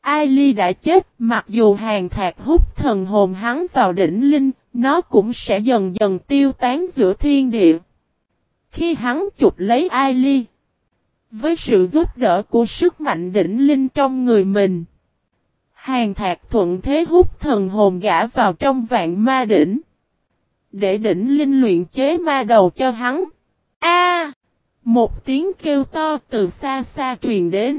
Ai Ly đã chết, mặc dù Hàn Thạc hút thần hồn hắn vào đỉnh linh, nó cũng sẽ dần dần tiêu tán giữa thiên địa. Khi hắn chụp lấy Ai Ly, với sự giúp đỡ của sức mạnh đỉnh linh trong người mình, Hàn Thạc thuận thế hút thần hồn gã vào trong vạn ma đỉnh, để đỉnh linh luyện chế ma đầu cho hắn. A! Một tiếng kêu to từ xa xa truyền đến.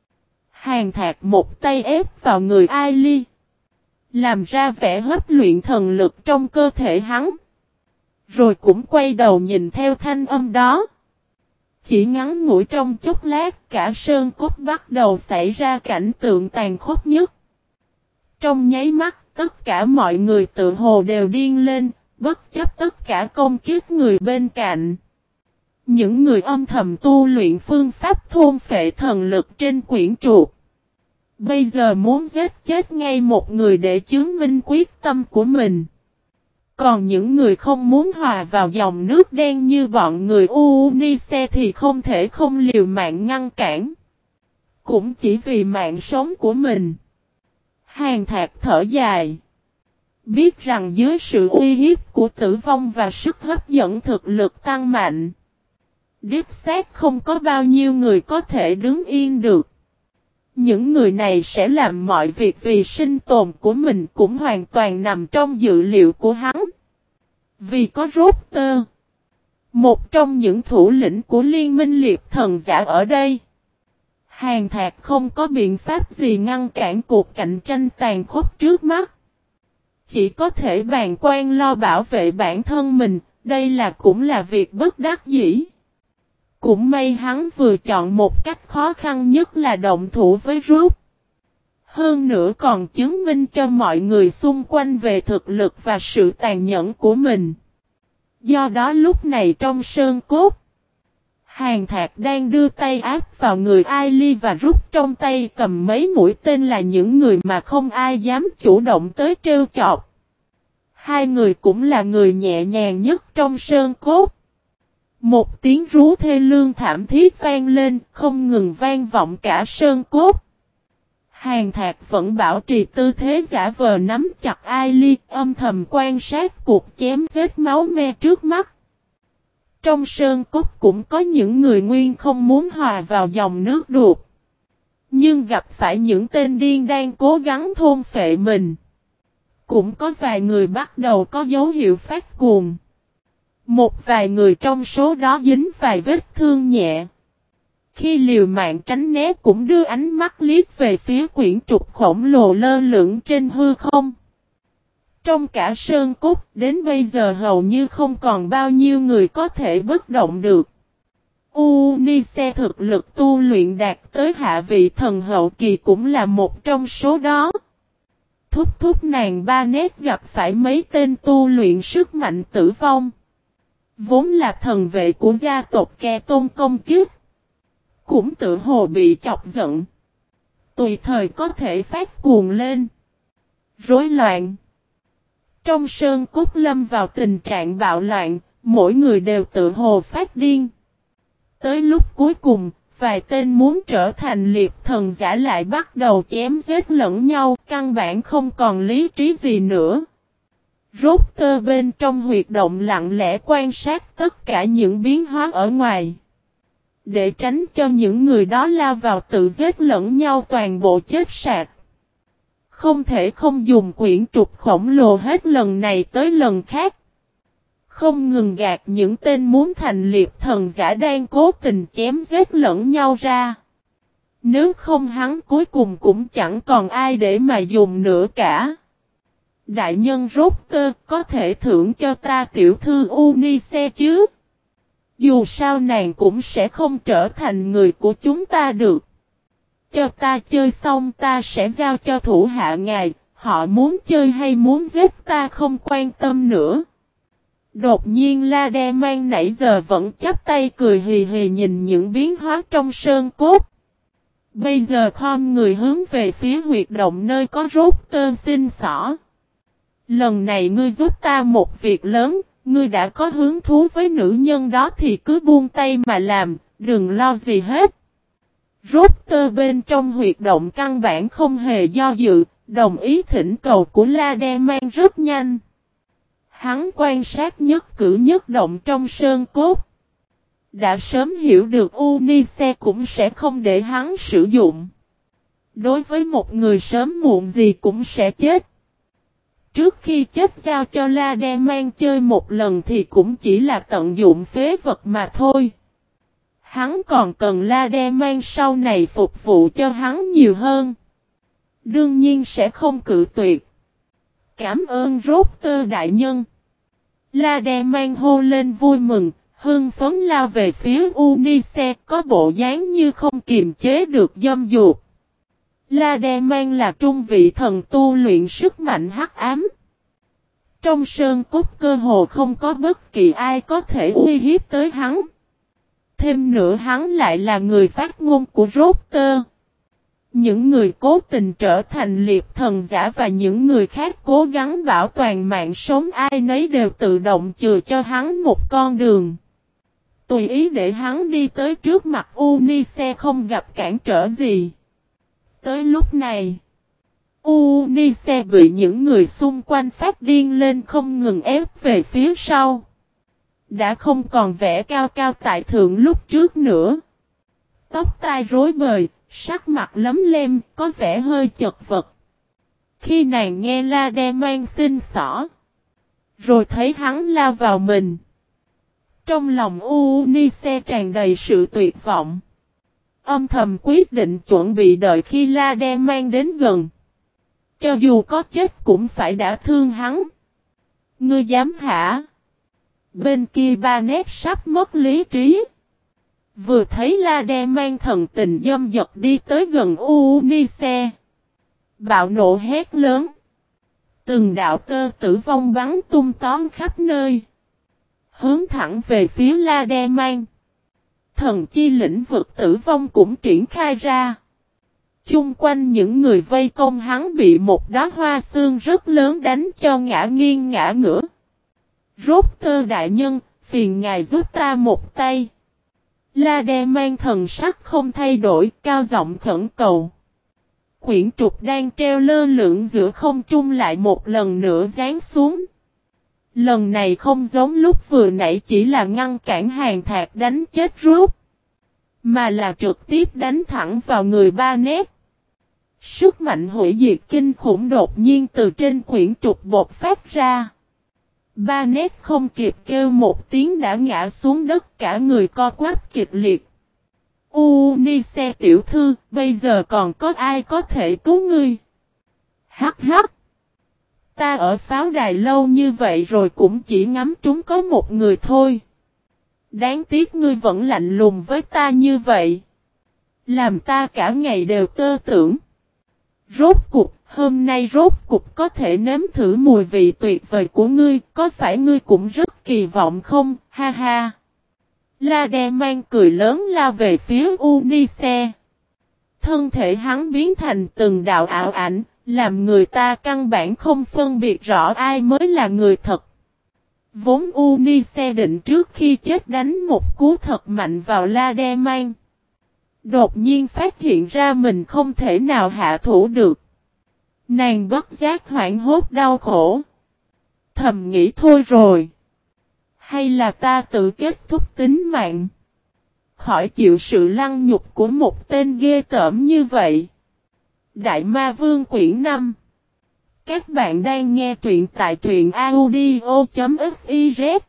Hàn Thạc một tay ép vào người Ai Ly, làm ra vẻ hấp luyện thần lực trong cơ thể hắn. Rồi cũng quay đầu nhìn theo thanh âm đó. Chỉ ngắn ngủi trong chốc lát, cả sơn cốt bắt đầu xảy ra cảnh tượng tàn khốc nhất. Trong nháy mắt, tất cả mọi người tự hồ đều điên lên, bất chấp tất cả công kích người bên cạnh. Những người âm thầm tu luyện phương pháp thôn phệ thần lực trên quyển trục, bây giờ muốn giết chết ngay một người để chứng minh quyết tâm của mình. Còn những người không muốn hòa vào dòng nước đen như bọn người Unice thì không thể không liều mạng ngăn cản. Cũng chỉ vì mạng sống của mình. Hàn Thạc thở dài. Biết rằng dưới sự uy hiếp của tử vong và sức hấp dẫn thực lực tăng mạnh, đích xác không có bao nhiêu người có thể đứng yên được. Những người này sẽ làm mọi việc vì sinh tồn của mình cũng hoàn toàn nằm trong dự liệu của hắn. Vì có Rotter, một trong những thủ lĩnh của Liên minh Liệp Thần Giả ở đây, Hàn Thạc không có biện pháp gì ngăn cản cuộc cạnh tranh tàn khốc trước mắt. Chỉ có thể bàng quan lo bảo vệ bản thân mình, đây cũng là việc bất đắc dĩ. Cũng may hắn vừa chọn một cách khó khăn nhất là động thủ với Rút. Hơn nữa còn chứng minh cho mọi người xung quanh về thực lực và sự tàn nhẫn của mình. Do đó lúc này trong sơn cốt, Hàn Thạc đang đưa tay áp vào người Ai Ly và Rút trong tay cầm mấy mũi tên là những người mà không ai dám chủ động tới trêu chọc. Hai người cũng là người nhẹ nhàng nhất trong sơn cốt. Một tiếng rú thê lương thảm thiết vang lên, không ngừng vang vọng cả sơn cốt. Hàn Thạc vẫn bảo trì tư thế giả vờ nắm chặt Ai Ly, âm thầm quan sát cuộc chém giết máu me trước mắt. Trong sơn cốt cũng có những người nguyên không muốn hòa vào dòng nước đục, nhưng gặp phải những tên điên đang cố gắng thôn phệ mình. Cũng có vài người bắt đầu có dấu hiệu phát cuồng. Một vài người trong số đó dính vài vết thương nhẹ. Khi liều mạng tránh né cũng đưa ánh mắt liếc về phía quyển trục khổng lồ lơ lửng trên hư không. Trong cả sơn cốt, đến bây giờ hầu như không còn bao nhiêu người có thể bất động được. Unice thực lực tu luyện đạt tới hạ vị thần hậu kỳ cũng là một trong số đó. Thúc nàng ba nét gặp phải mấy tên tu luyện sức mạnh tử vong. Vốn là thần vệ của gia tộc Ke Tôn công kiếp. Cũng tự hồ bị chọc giận. Tùy thời có thể phát cuồng lên. Rối loạn. Trong sơn cốt lâm vào tình trạng bạo loạn, mỗi người đều tự hồ phát điên. Tới lúc cuối cùng, vài tên muốn trở thành liệp thần giả lại bắt đầu chém giết lẫn nhau, căn bản không còn lý trí gì nữa. Rotter bên trong huyệt động lặng lẽ quan sát tất cả những biến hóa ở ngoài. Để tránh cho những người đó lao vào tự giết lẫn nhau toàn bộ chết sạch. Không thể không dùng quyển trục khổng lồ hết lần này tới lần khác. Không ngừng gạt những tên muốn thành liệp thần giả đang cố tình chém giết lẫn nhau ra. Nếu không hắn cuối cùng cũng chẳng còn ai để mà dùng nữa cả. Đại nhân Rotter có thể thưởng cho ta tiểu thư Unice chứ? Dù sao nàng cũng sẽ không trở thành người của chúng ta được. Cho ta chơi xong ta sẽ giao cho thủ hạ ngài, họ muốn chơi hay muốn giết ta không quan tâm nữa. Đột nhiên La Đe Man nãy giờ vẫn chắp tay cười hì hì nhìn những biến hóa trong sơn cốt. Bây giờ khom người hướng về phía huyệt động nơi có Rotter xin xỏ. Lần này ngươi giúp ta một việc lớn, ngươi đã có hứng thú với nữ nhân đó thì cứ buông tay mà làm, đừng lo gì hết. Rốt bên trong huyệt động căn bản không hề do dự, đồng ý thỉnh cầu của La Đe Mang rất nhanh. Hắn quan sát nhất cử nhất động trong sơn cốt. Đã sớm hiểu được Unice cũng sẽ không để hắn sử dụng. Đối với một người sớm muộn gì cũng sẽ chết. Trước khi chết giao cho La Đe Mang chơi một lần thì cũng chỉ là tận dụng phế vật mà thôi. Hắn còn cần La Đe Mang sau này phục vụ cho hắn nhiều hơn. Đương nhiên sẽ không cự tuyệt. Cảm ơn Rốt đại nhân. La Đe Mang hô lên vui mừng, hưng phấn lao về phía Unice, có bộ dáng như không kiềm chế được dâm dục. La Đe Mang là trung vị thần tu luyện sức mạnh hắc ám. Trong sơn cốt cơ hồ không có bất kỳ ai có thể uy hiếp tới hắn. Thêm nữa hắn lại là người phát ngôn của Rốt. Những người cố tình trở thành liệp thần giả và những người khác cố gắng bảo toàn mạng sống ai nấy đều tự động chừa cho hắn một con đường. Tùy ý để hắn đi tới trước mặt Unice không gặp cản trở gì. Tới lúc này, Unice bị những người xung quanh phát điên lên không ngừng ép về phía sau. Đã không còn vẻ cao cao tại thượng lúc trước nữa. Tóc tai rối bời, sắc mặt lấm lem, có vẻ hơi chật vật. Khi nàng nghe La Đe Mang xin xỏ, rồi thấy hắn lao vào mình. Trong lòng Unice tràn đầy sự tuyệt vọng. Âm thầm quyết định chuẩn bị đợi khi La Đe Mang đến gần. Cho dù có chết cũng phải đã thương hắn. Ngươi dám hả? Bên kia Barnet sắp mất lý trí. Vừa thấy La Đe Mang thần tình dâm dật đi tới gần Unice. Bạo nộ hét lớn. Từng đạo tơ tử vong bắn tung tóm khắp nơi. Hướng thẳng về phía La Đe Mang. Thần chi lĩnh vực tử vong cũng triển khai ra. Chung quanh những người vây công hắn bị một đóa hoa sương rất lớn đánh cho ngã nghiêng ngã ngửa. Rốt đại nhân, phiền ngài giúp ta một tay. La Đe Mang thần sắc không thay đổi, cao giọng khẩn cầu. Quyển trục đang treo lơ lửng giữa không trung lại một lần nữa giáng xuống. Lần này không giống lúc vừa nãy chỉ là ngăn cản Hàn Thạc đánh chết Rốt, mà là trực tiếp đánh thẳng vào người Barnet. Sức mạnh hủy diệt kinh khủng đột nhiên từ trên quyển trục bộc phát ra. Barnet không kịp kêu một tiếng đã ngã xuống đất, cả người co quắp kịch liệt. Unice tiểu thư, bây giờ còn có ai có thể cứu ngươi? Hắc hắc. Ta ở pháo đài lâu như vậy rồi cũng chỉ ngắm trúng có một người thôi. Đáng tiếc ngươi vẫn lạnh lùng với ta như vậy. Làm ta cả ngày đều tơ tưởng. Rốt cục, hôm nay rốt cục có thể nếm thử mùi vị tuyệt vời của ngươi, có phải ngươi cũng rất kỳ vọng không, ha ha. La Đe Mang cười lớn lao về phía Unice. Thân thể hắn biến thành từng đạo ảo ảnh, làm người ta căn bản không phân biệt rõ ai mới là người thật. Vốn Unice định trước khi chết đánh một cú thật mạnh vào La Đe Mang. Đột nhiên phát hiện ra mình không thể nào hạ thủ được. Nàng bất giác hoảng hốt đau khổ. Thầm nghĩ thôi rồi. Hay là ta tự kết thúc tính mạng. Khỏi chịu sự lăng nhục của một tên ghê tởm như vậy. Đại Ma Vương quyển 5. Các bạn đang nghe truyện tại truyện audio.fiz.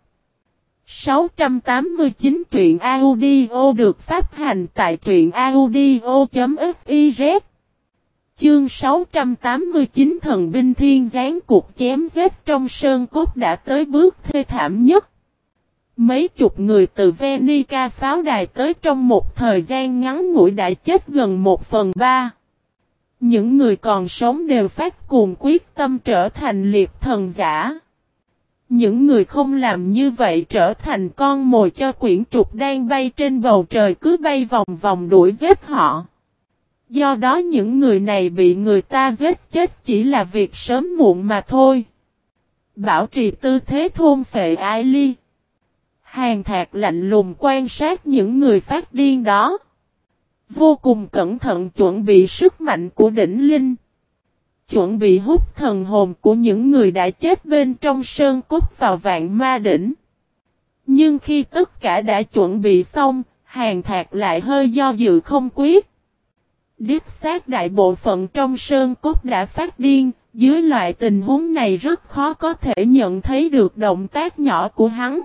689 truyện audio được phát hành tại truyện audio.fiz. Chương 689 thần binh thiên giáng cuộc chém giết trong sơn cốt đã tới bước thê thảm nhất. Mấy chục người từ Venica pháo đài tới trong một thời gian ngắn ngủi đã chết gần 1/3. Những người còn sống đều phát cuồng quyết tâm trở thành liệp thần giả. Những người không làm như vậy trở thành con mồi cho quyển trục đang bay trên bầu trời cứ bay vòng vòng đuổi giết họ. Do đó những người này bị người ta giết chết chỉ là việc sớm muộn mà thôi. Bảo trì tư thế thôn phệ Ai Ly. Hàn Thạc lạnh lùng quan sát những người phát điên đó. Vô cùng cẩn thận chuẩn bị sức mạnh của đỉnh linh. Chuẩn bị hút thần hồn của những người đã chết bên trong sơn cốt vào vạn ma đỉnh. Nhưng khi tất cả đã chuẩn bị xong, Hàn Thạc lại hơi do dự không quyết. Đích xác đại bộ phận trong sơn cốt đã phát điên, dưới loại tình huống này rất khó có thể nhận thấy được động tác nhỏ của hắn.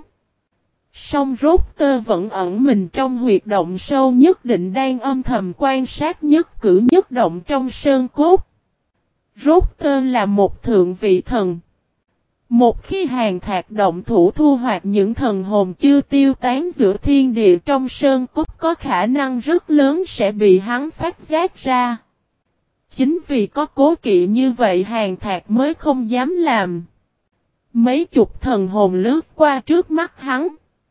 Song rốt tơ vẫn ẩn mình trong huyệt động sâu nhất định đang âm thầm quan sát nhất cử nhất động trong sơn cốt. Rốt tơ là một thượng vị thần. Một khi Hàn Thạc động thủ thu hoạch những thần hồn chưa tiêu tán giữa thiên địa trong sơn cốt có khả năng rất lớn sẽ bị hắn phát giác ra. Chính vì có cố kỵ như vậy Hàn Thạc mới không dám làm. Mấy chục thần hồn lướt qua trước mắt hắn.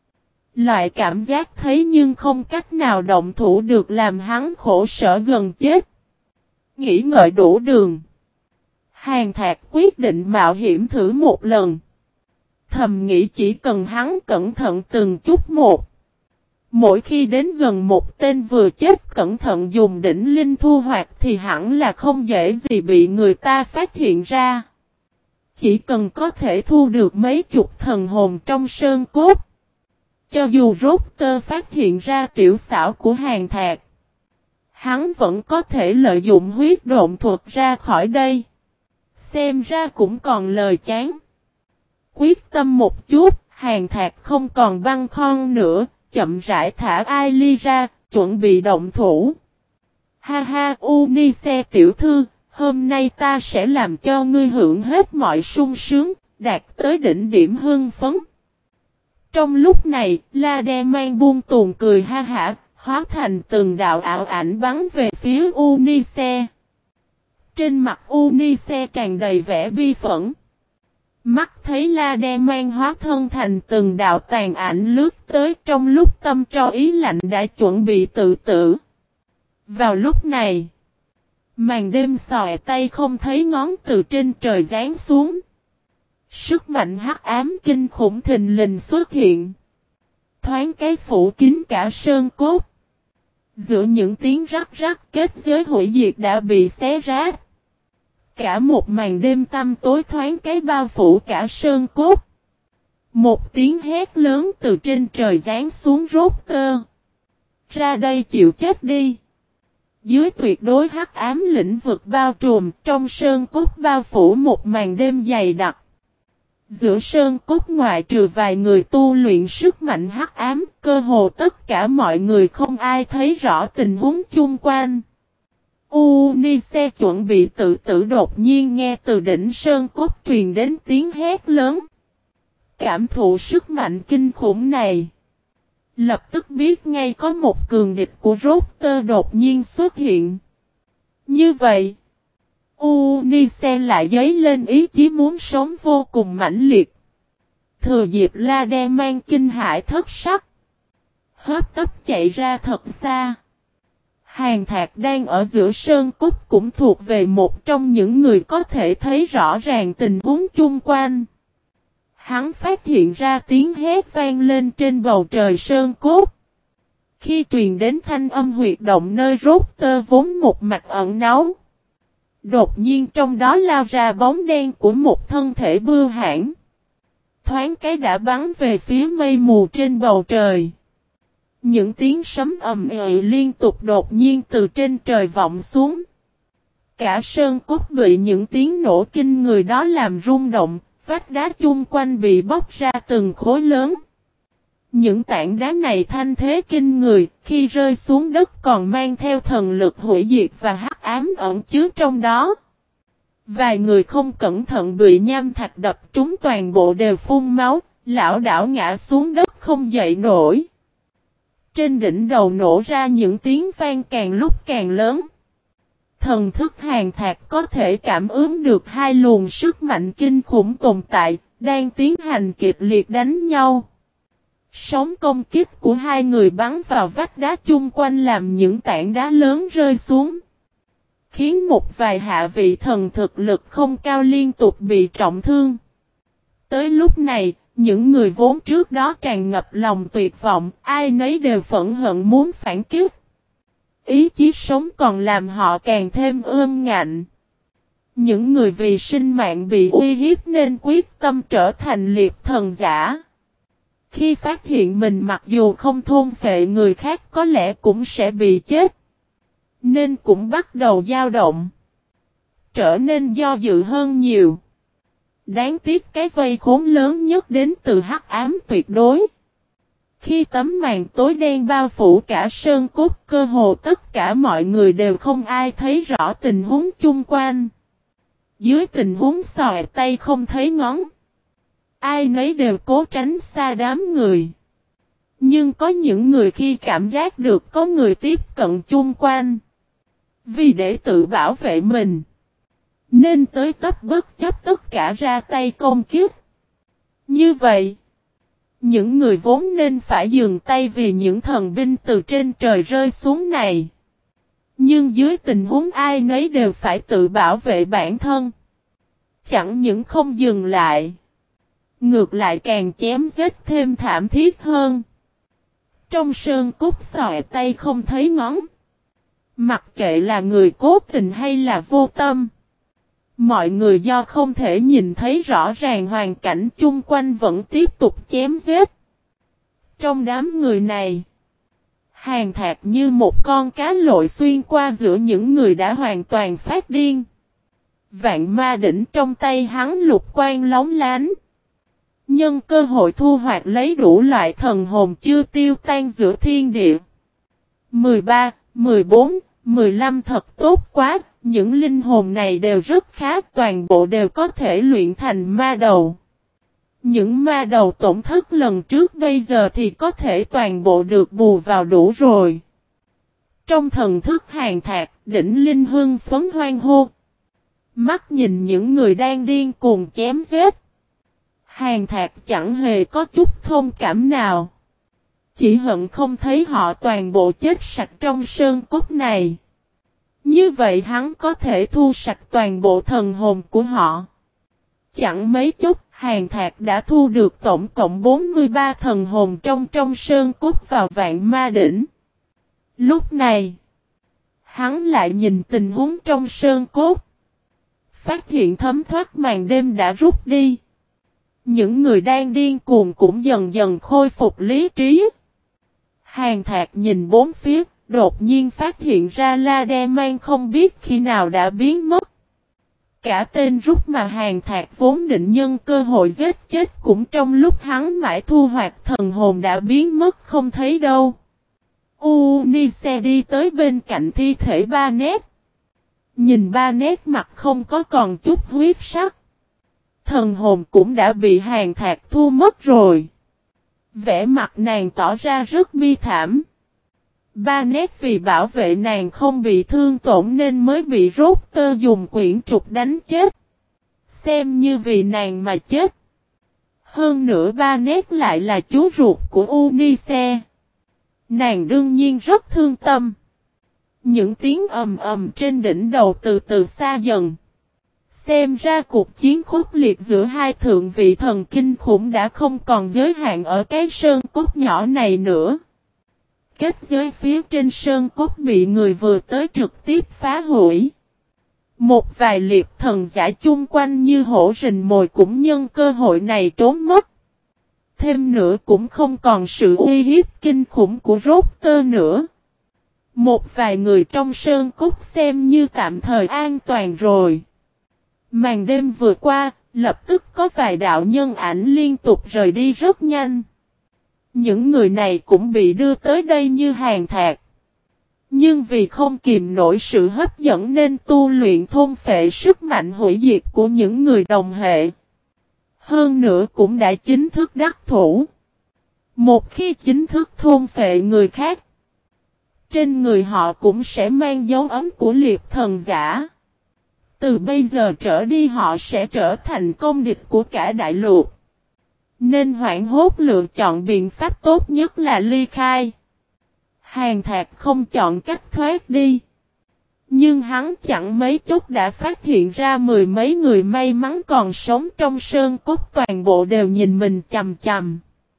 Loại cảm giác thấy nhưng không cách nào động thủ được làm hắn khổ sở gần chết. Nghĩ ngợi đủ đường. Hàn Thạc quyết định mạo hiểm thử một lần. Thầm nghĩ chỉ cần hắn cẩn thận từng chút một. Mỗi khi đến gần một tên vừa chết cẩn thận dùng đỉnh linh thu hoạch thì hẳn là không dễ gì bị người ta phát hiện ra. Chỉ cần có thể thu được mấy chục thần hồn trong sơn cốt. Cho dù rốt tơ phát hiện ra tiểu xảo của Hàn Thạc. Hắn vẫn có thể lợi dụng huyết độn thuật ra khỏi đây. Xem ra cũng còn lời chán. Quyết tâm một chút, Hàn Thạc không còn băn khoăn nữa, chậm rãi thả Ai ra, chuẩn bị động thủ. Ha ha Unice tiểu thư, hôm nay ta sẽ làm cho ngươi hưởng hết mọi sung sướng, đạt tới đỉnh điểm hưng phấn. Trong lúc này, La Đe mang buông tuồng cười ha hả, hóa thành từng đạo ảo ảnh bắn về phía Unice. Trên mặt Unice tràn đầy vẻ bi phẫn. Mắt thấy La Đe mang hóa thân thành từng đạo tàn ảnh lướt tới trong lúc tâm tro ý lạnh đã chuẩn bị tự tử. Vào lúc này, màn đêm xòe tay không thấy ngón từ trên trời giáng xuống. Sức mạnh hắc ám kinh khủng thình lình xuất hiện. Thoáng cái phủ kín cả sơn cốt. Giữa những tiếng rắc rắc kết giới hủy diệt đã bị xé rách. Cả một màn đêm tăm tối thoáng cái bao phủ cả sơn cốt. Một tiếng hét lớn từ trên trời giáng xuống rốt tơ. Ra đây chịu chết đi. Dưới tuyệt đối hắc ám lĩnh vực bao trùm trong sơn cốt bao phủ một màn đêm dày đặc. Giữa sơn cốt ngoại trừ vài người tu luyện sức mạnh hắc ám, cơ hồ tất cả mọi người không ai thấy rõ tình huống chung quanh. Unice chuẩn bị tự tử đột nhiên nghe từ đỉnh sơn cốt truyền đến tiếng hét lớn. Cảm thụ sức mạnh kinh khủng này. Lập tức biết ngay có một cường địch của rốt tơ đột nhiên xuất hiện. Như vậy, Unice lại dấy lên ý chí muốn sống vô cùng mãnh liệt. Thừa dịp La Đe mang kinh hãi thất sắc. Hấp tấp chạy ra thật xa. Hàn Thạc đang ở giữa sơn cốt cũng thuộc về một trong những người có thể thấy rõ ràng tình huống chung quanh. Hắn phát hiện ra tiếng hét vang lên trên bầu trời sơn cốt. Khi truyền đến thanh âm huyệt động nơi rốt tơ vốn một mặt ẩn náu. Đột nhiên trong đó lao ra bóng đen của một thân thể bưu hãn. Thoáng cái đã bắn về phía mây mù trên bầu trời. Những tiếng sấm ầm ĩ liên tục đột nhiên từ trên trời vọng xuống. Cả sơn cốt bị những tiếng nổ kinh người đó làm rung động, vách đá chung quanh bị bóc ra từng khối lớn. Những tảng đá này thanh thế kinh người, khi rơi xuống đất còn mang theo thần lực hủy diệt và hắc ám ẩn chứa trong đó. Vài người không cẩn thận bị nham thạch đập trúng toàn bộ đều phun máu, lảo đảo ngã xuống đất không dậy nổi. Trên đỉnh đầu nổ ra những tiếng vang càng lúc càng lớn. Thần thức Hàn Thạc có thể cảm ứng được hai luồng sức mạnh kinh khủng tồn tại, đang tiến hành kịch liệt đánh nhau. Sóng công kích của hai người bắn vào vách đá chung quanh làm những tảng đá lớn rơi xuống. Khiến một vài hạ vị thần thực lực không cao liên tục bị trọng thương. Tới lúc này, những người vốn trước đó tràn ngập lòng tuyệt vọng, ai nấy đều phẫn hận muốn phản kích. Ý chí sống còn làm họ càng thêm ương ngạnh. Những người vì sinh mạng bị uy hiếp nên quyết tâm trở thành liệp thần giả. Khi phát hiện mình mặc dù không thôn phệ người khác có lẽ cũng sẽ bị chết, nên cũng bắt đầu dao động, trở nên do dự hơn nhiều. Đáng tiếc cái vây khốn lớn nhất đến từ hắc ám tuyệt đối. Khi tấm màn tối đen bao phủ cả sơn cốt, cơ hồ tất cả mọi người đều không ai thấy rõ tình huống chung quanh. Dưới tình huống xòe tay không thấy ngón, ai nấy đều cố tránh xa đám người. Nhưng có những người khi cảm giác được có người tiếp cận chung quanh, vì để tự bảo vệ mình, nên tới tấp bất chấp tất cả ra tay công kích. Như vậy, những người vốn nên phải dừng tay vì những thần binh từ trên trời rơi xuống này. Nhưng dưới tình huống ai nấy đều phải tự bảo vệ bản thân. Chẳng những không dừng lại, ngược lại càng chém giết thêm thảm thiết hơn. Trong sơn cốt xòe tay không thấy ngón. Mặc kệ là người cố tình hay là vô tâm, mọi người do không thể nhìn thấy rõ ràng hoàn cảnh chung quanh vẫn tiếp tục chém giết. Trong đám người này, Hàn Thạc như một con cá lội xuyên qua giữa những người đã hoàn toàn phát điên. Vạn ma đỉnh trong tay hắn lục quang lóng lánh. Nhân cơ hội thu hoạch lấy đủ loại thần hồn chưa tiêu tan giữa thiên địa. 13, 14, 15 thật tốt quá, những linh hồn này đều rất khá, toàn bộ đều có thể luyện thành ma đầu. Những ma đầu tổn thất lần trước bây giờ thì có thể toàn bộ được bù vào đủ rồi. Trong thần thức Hàn Thạc, đỉnh linh hưng phấn hoan hô. Mắt nhìn những người đang điên cuồng chém giết. Hàn Thạc chẳng hề có chút thông cảm nào. Chỉ hận không thấy họ toàn bộ chết sạch trong sơn cốt này. Như vậy hắn có thể thu sạch toàn bộ thần hồn của họ. Chẳng mấy chốc, Hàn Thạc đã thu được tổng cộng 43 thần hồn trong sơn cốt vào vạn ma đỉnh. Lúc này, hắn lại nhìn tình huống trong sơn cốt. Phát hiện thấm thoát màn đêm đã rút đi. Những người đang điên cuồng cũng dần dần khôi phục lý trí. Hàn Thạc nhìn bốn phía, đột nhiên phát hiện ra La Đe Man không biết khi nào đã biến mất. Cả tên rút mà Hàn Thạc vốn định nhân cơ hội giết chết cũng trong lúc hắn mãi thu hoạch thần hồn đã biến mất không thấy đâu. Unise đi tới bên cạnh thi thể Ba Nét. Nhìn Ba Nét mặt không có còn chút huyết sắc. Thần hồn cũng đã bị Hàn Thạc thu mất rồi. Vẻ mặt nàng tỏ ra rất bi thảm. Ba Nét vì bảo vệ nàng không bị thương tổn nên mới bị rốt tơ dùng quyển trục đánh chết. Xem như vì nàng mà chết. Hơn nữa Ba Nét lại là chú ruột của Unise. Nàng đương nhiên rất thương tâm. Những tiếng ầm ầm trên đỉnh đầu từ từ xa dần. Xem ra cuộc chiến khốc liệt giữa hai thượng vị thần kinh khủng đã không còn giới hạn ở cái sơn cốt nhỏ này nữa. Kết giới phía trên sơn cốt bị người vừa tới trực tiếp phá hủy. Một vài liệp thần giả chung quanh như hổ rình mồi cũng nhân cơ hội này trốn mất. Thêm nữa cũng không còn sự uy hiếp kinh khủng của rốt tơ nữa. Một vài người trong sơn cốt xem như tạm thời an toàn rồi. Màn đêm vừa qua, lập tức có vài đạo nhân ảnh liên tục rời đi rất nhanh. Những người này cũng bị đưa tới đây như Hàn Thạc. Nhưng vì không kìm nổi sự hấp dẫn nên tu luyện thôn phệ sức mạnh hủy diệt của những người đồng hệ. Hơn nữa cũng đã chính thức đắc thủ. Một khi chính thức thôn phệ người khác, trên người họ cũng sẽ mang dấu ấn của liệp thần giả. Từ bây giờ trở đi họ sẽ trở thành công địch của cả đại lục. Nên hoảng hốt lựa chọn biện pháp tốt nhất là ly khai. Hàn Thạc không chọn cách thoát đi. Nhưng hắn chẳng mấy chốc đã phát hiện ra mười mấy người may mắn còn sống trong sơn cốt toàn bộ đều nhìn mình chằm chằm.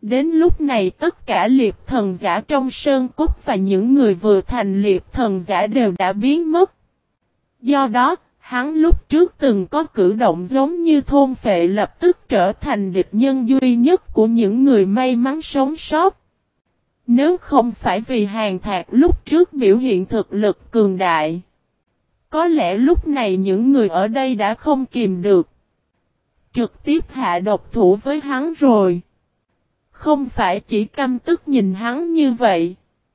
Đến lúc này tất cả liệp thần giả trong sơn cốt và những người vừa thành liệp thần giả đều đã biến mất. Do đó, hắn lúc trước từng có cử động giống như thôn phệ lập tức trở thành địch nhân duy nhất của những người may mắn sống sót. Nếu không phải vì Hàn Thạc lúc trước biểu hiện thực lực cường đại, có lẽ lúc này những người ở đây đã không kìm được, trực tiếp hạ độc thủ với hắn rồi. Không phải chỉ căm tức nhìn hắn như vậy.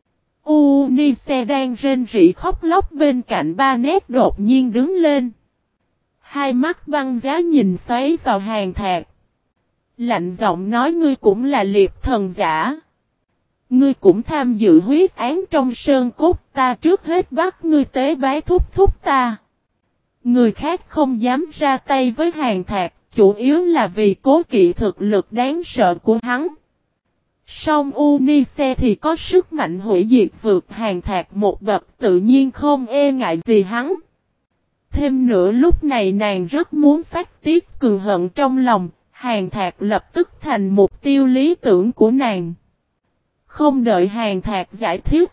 Unice đang rên rỉ khóc lóc bên cạnh ba nét đột nhiên đứng lên. Hai mắt băng giá nhìn xoáy vào Hàn Thạc. Lạnh giọng nói ngươi cũng là liệp thần giả. Ngươi cũng tham dự huyết án trong sơn cốt, ta trước hết bắt ngươi tế bái thúc thúc ta. Người khác không dám ra tay với Hàn Thạc, chủ yếu là vì cố kỵ thực lực đáng sợ của hắn. Song Unice thì có sức mạnh hủy diệt vượt Hàn Thạc một bậc, tự nhiên không e ngại gì hắn. Thêm nữa lúc này nàng rất muốn phát tiết cường hận trong lòng, Hàn Thạc lập tức thành mục tiêu lý tưởng của nàng. Không đợi Hàn Thạc giải thích,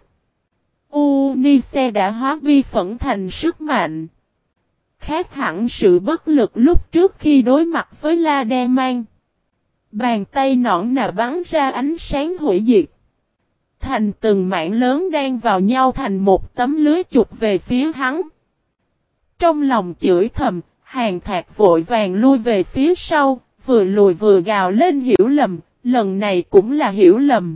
Unice đã hóa bi phẫn thành sức mạnh. Khác hẳn sự bất lực lúc trước khi đối mặt với La Đe Mang. Bàn tay nõn nà bắn ra ánh sáng hủy diệt. Thành từng mảng lớn đang vào nhau thành một tấm lưới chụp về phía hắn. Trong lòng chửi thầm, Hàn Thạc vội vàng lui về phía sau, vừa lùi vừa gào lên hiểu lầm, lần này cũng là hiểu lầm.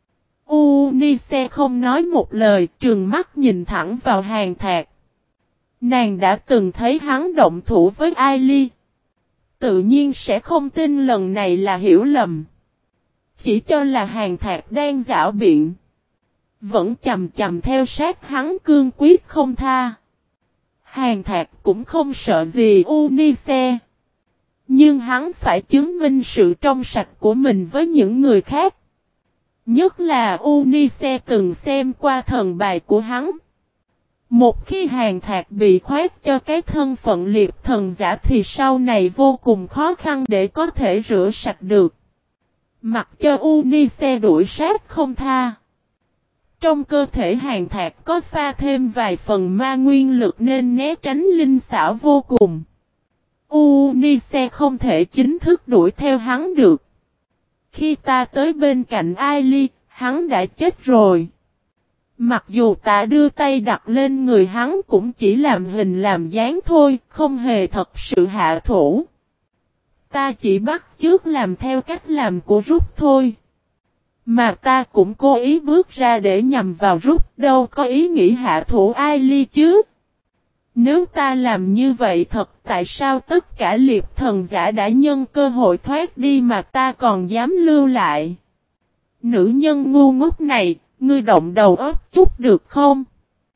Unice không nói một lời, trừng mắt nhìn thẳng vào Hàn Thạc. Nàng đã từng thấy hắn động thủ với Ailey. Tự nhiên sẽ không tin lần này là hiểu lầm. Chỉ cho là Hàn Thạc đang giảo biện. Vẫn chầm chầm theo sát hắn cương quyết không tha. Hàn Thạc cũng không sợ gì Unice. Nhưng hắn phải chứng minh sự trong sạch của mình với những người khác. Nhất là Unice từng xem qua thần bài của hắn. Một khi Hàn Thạc bị khoét cho cái thân phận liệp thần giả thì sau này vô cùng khó khăn để có thể rửa sạch được. Mặc cho Unice đuổi sát không tha. Trong cơ thể Hàn Thạc có pha thêm vài phần ma nguyên lực nên né tránh linh xảo vô cùng. Unice không thể chính thức đuổi theo hắn được. Khi ta tới bên cạnh Ailey, hắn đã chết rồi. Mặc dù ta đưa tay đặt lên người hắn cũng chỉ làm hình làm dáng thôi, không hề thật sự hạ thủ. Ta chỉ bắt chước làm theo cách làm của Rút thôi. Mà ta cũng cố ý bước ra để nhằm vào Rút, đâu có ý nghĩ hạ thủ Ailey chứ. Nếu ta làm như vậy thật, tại sao tất cả liệp thần giả đã nhân cơ hội thoát đi mà ta còn dám lưu lại? Nữ nhân ngu ngốc này, ngươi động đầu óc chút được không?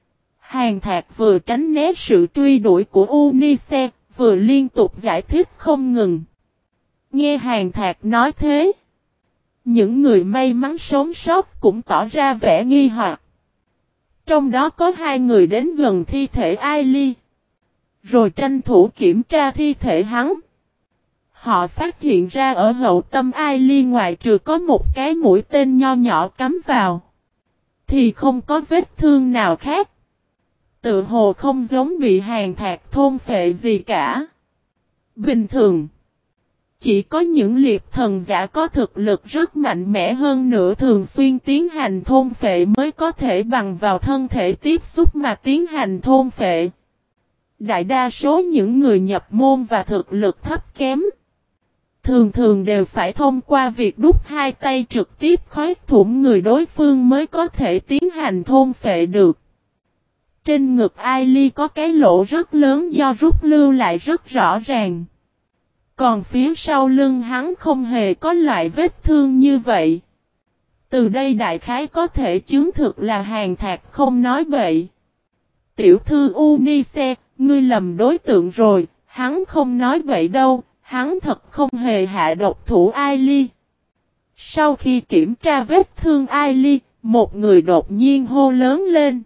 Hàn Thạc vừa tránh né sự truy đuổi của Unice, vừa liên tục giải thích không ngừng. Nghe Hàn Thạc nói thế, những người may mắn sống sót cũng tỏ ra vẻ nghi hoặc. Trong đó có hai người đến gần thi thể Ailey, rồi tranh thủ kiểm tra thi thể hắn. Họ phát hiện ra ở hậu tâm Ailey ngoại trừ có một cái mũi tên nho nhỏ cắm vào, thì không có vết thương nào khác. Tự hồ không giống bị Hàn Thạc thôn phệ gì cả. Bình thường, chỉ có những liệp thần giả có thực lực rất mạnh mẽ hơn nữa thường xuyên tiến hành thôn phệ mới có thể bằng vào thân thể tiếp xúc mà tiến hành thôn phệ. Đại đa số những người nhập môn và thực lực thấp kém thường đều phải thông qua việc đút hai tay trực tiếp khoét thủng người đối phương mới có thể tiến hành thôn phệ được. Trên ngực Ailey có cái lỗ rất lớn do rút lưu lại rất rõ ràng. Còn phía sau lưng hắn không hề có loại vết thương như vậy. Từ đây đại khái có thể chứng thực là Hàn Thạc không nói bậy. Tiểu thư Unice, ngươi lầm đối tượng rồi, hắn không nói bậy đâu, hắn thật không hề hạ độc thủ Ailey. Sau khi kiểm tra vết thương Ailey, một người đột nhiên hô lớn lên.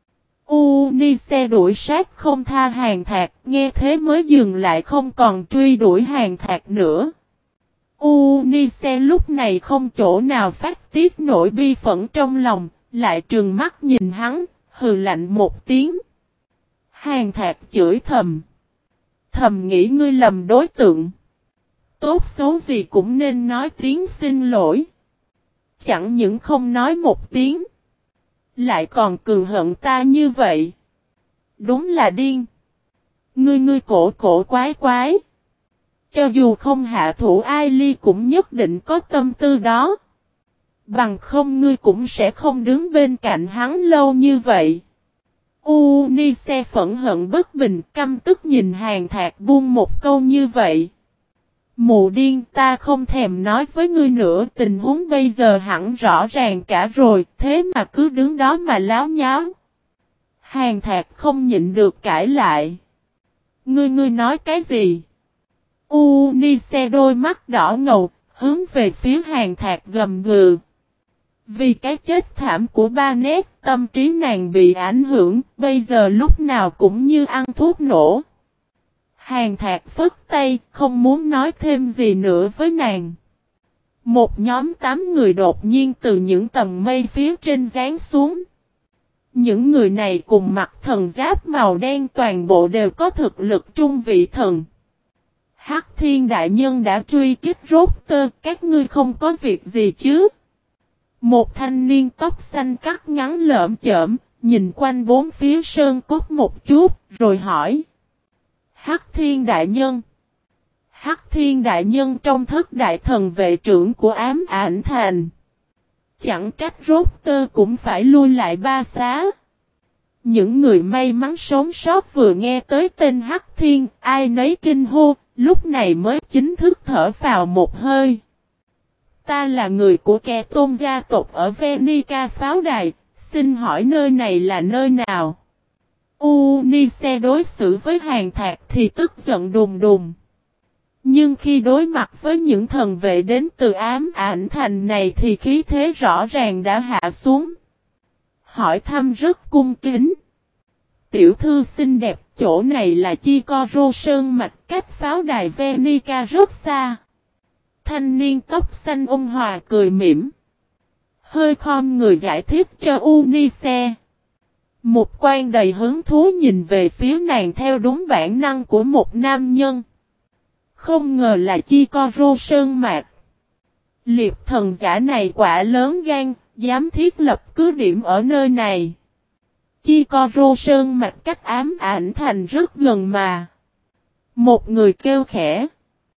Unice đuổi sát không tha Hàn Thạc, nghe thế mới dừng lại không còn truy đuổi Hàn Thạc nữa. Unice lúc này không chỗ nào phát tiết nổi bi phẫn trong lòng, lại trừng mắt nhìn hắn, hừ lạnh một tiếng. Hàn Thạc chửi thầm. Thầm nghĩ ngươi lầm đối tượng. Tốt xấu gì cũng nên nói tiếng xin lỗi. Chẳng những không nói một tiếng. Lại còn cường hận ta như vậy. Đúng là điên. Ngươi cổ quái quái. Cho dù không hạ thủ ai ly cũng nhất định có tâm tư đó. Bằng không ngươi cũng sẽ không đứng bên cạnh hắn lâu như vậy. Unice phẫn hận bất bình, căm tức nhìn Hàn Thạc buông một câu như vậy. Mụ điên, ta không thèm nói với ngươi nữa, tình huống bây giờ hẳn rõ ràng cả rồi, thế mà cứ đứng đó mà láo nháo. Hàn Thạc không nhịn được cãi lại. Ngươi nói cái gì? Unice đôi mắt đỏ ngầu, hướng về phía Hàn Thạc gầm gừ. Vì cái chết thảm của ba nét, tâm trí nàng bị ảnh hưởng, bây giờ lúc nào cũng như ăn thuốc nổ. Hàn Thạc phất tay, không muốn nói thêm gì nữa với nàng. Một nhóm 8 người đột nhiên từ những tầng mây phía trên giáng xuống. Những người này cùng mặc thần giáp màu đen, toàn bộ đều có thực lực trung vị thần. Hắc Thiên đại nhân đã truy kích rốt tơ, các ngươi không có việc gì chứ? Một thanh niên tóc xanh cắt ngắn lởm chởm, nhìn quanh bốn phía sơn cốt một chút, rồi hỏi. Hắc Thiên đại nhân. Hắc Thiên đại nhân trong thất đại thần vệ trưởng của ám ảnh thành. Chẳng trách rốt tơ cũng phải lui lại ba xá. Những người may mắn sống sót vừa nghe tới tên Hắc Thiên, ai nấy kinh hô, lúc này mới chính thức thở phào một hơi. Ta là người của kẻ tôn gia tộc ở Venica pháo đài, xin hỏi nơi này là nơi nào? Unice đối xử với Hàn Thạc thì tức giận đùng đùng. Nhưng khi đối mặt với những thần vệ đến từ ám ảnh thành này thì khí thế rõ ràng đã hạ xuống. Hỏi thăm rất cung kính. Tiểu thư xinh đẹp, chỗ này là Chicoro Sơn mạch, cách pháo đài Venica rất xa. Thanh niên tóc xanh ôn hòa cười mỉm. Hơi khom người giải thích cho Unice. Một quan đầy hứng thú nhìn về phía nàng theo đúng bản năng của một nam nhân. Không ngờ là Chicoro Sơn mạch. Liệp thần giả này quả lớn gan, dám thiết lập cứ điểm ở nơi này. Chicoro Sơn mạch cách ám ảnh thành rất gần mà. Một người kêu khẽ.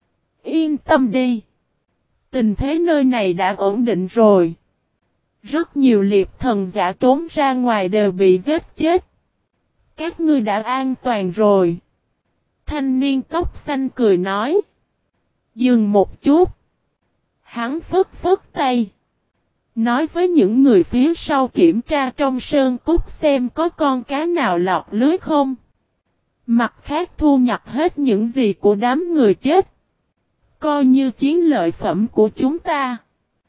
Yên tâm đi. Tình thế nơi này đã ổn định rồi. Rất nhiều liệp thần giả trốn ra ngoài đều bị giết chết. Các ngươi đã an toàn rồi. Thanh niên tóc xanh cười nói. Dừng một chút. Hắn phất phất tay. Nói với những người phía sau kiểm tra trong sơn cốt xem có con cá nào lọt lưới không. Mặt khác thu nhập hết những gì của đám người chết. Coi như chiến lợi phẩm của chúng ta.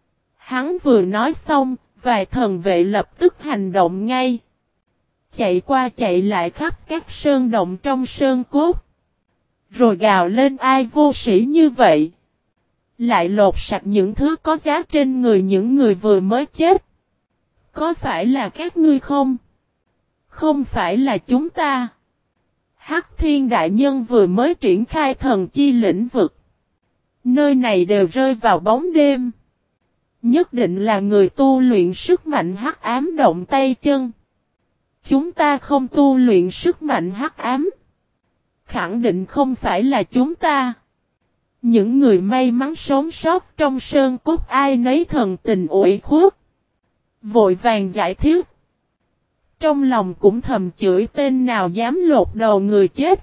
Hắn vừa nói xong, vài thần vệ lập tức hành động ngay. Chạy qua chạy lại khắp các sơn động trong sơn cốt. Rồi gào lên ai vô sĩ như vậy. Lại lột sạch những thứ có giá trên người những người vừa mới chết. Có phải là các ngươi không? Không phải là chúng ta. Hắc Thiên đại nhân vừa mới triển khai thần chi lĩnh vực. Nơi này đều rơi vào bóng đêm. Nhất định là người tu luyện sức mạnh hắc ám động tay chân. Chúng ta không tu luyện sức mạnh hắc ám. Khẳng định không phải là chúng ta. Những người may mắn sống sót trong sơn cốt ai nấy thần tình ủy khuất. Vội vàng giải thích. Trong lòng cũng thầm chửi tên nào dám lột đầu người chết.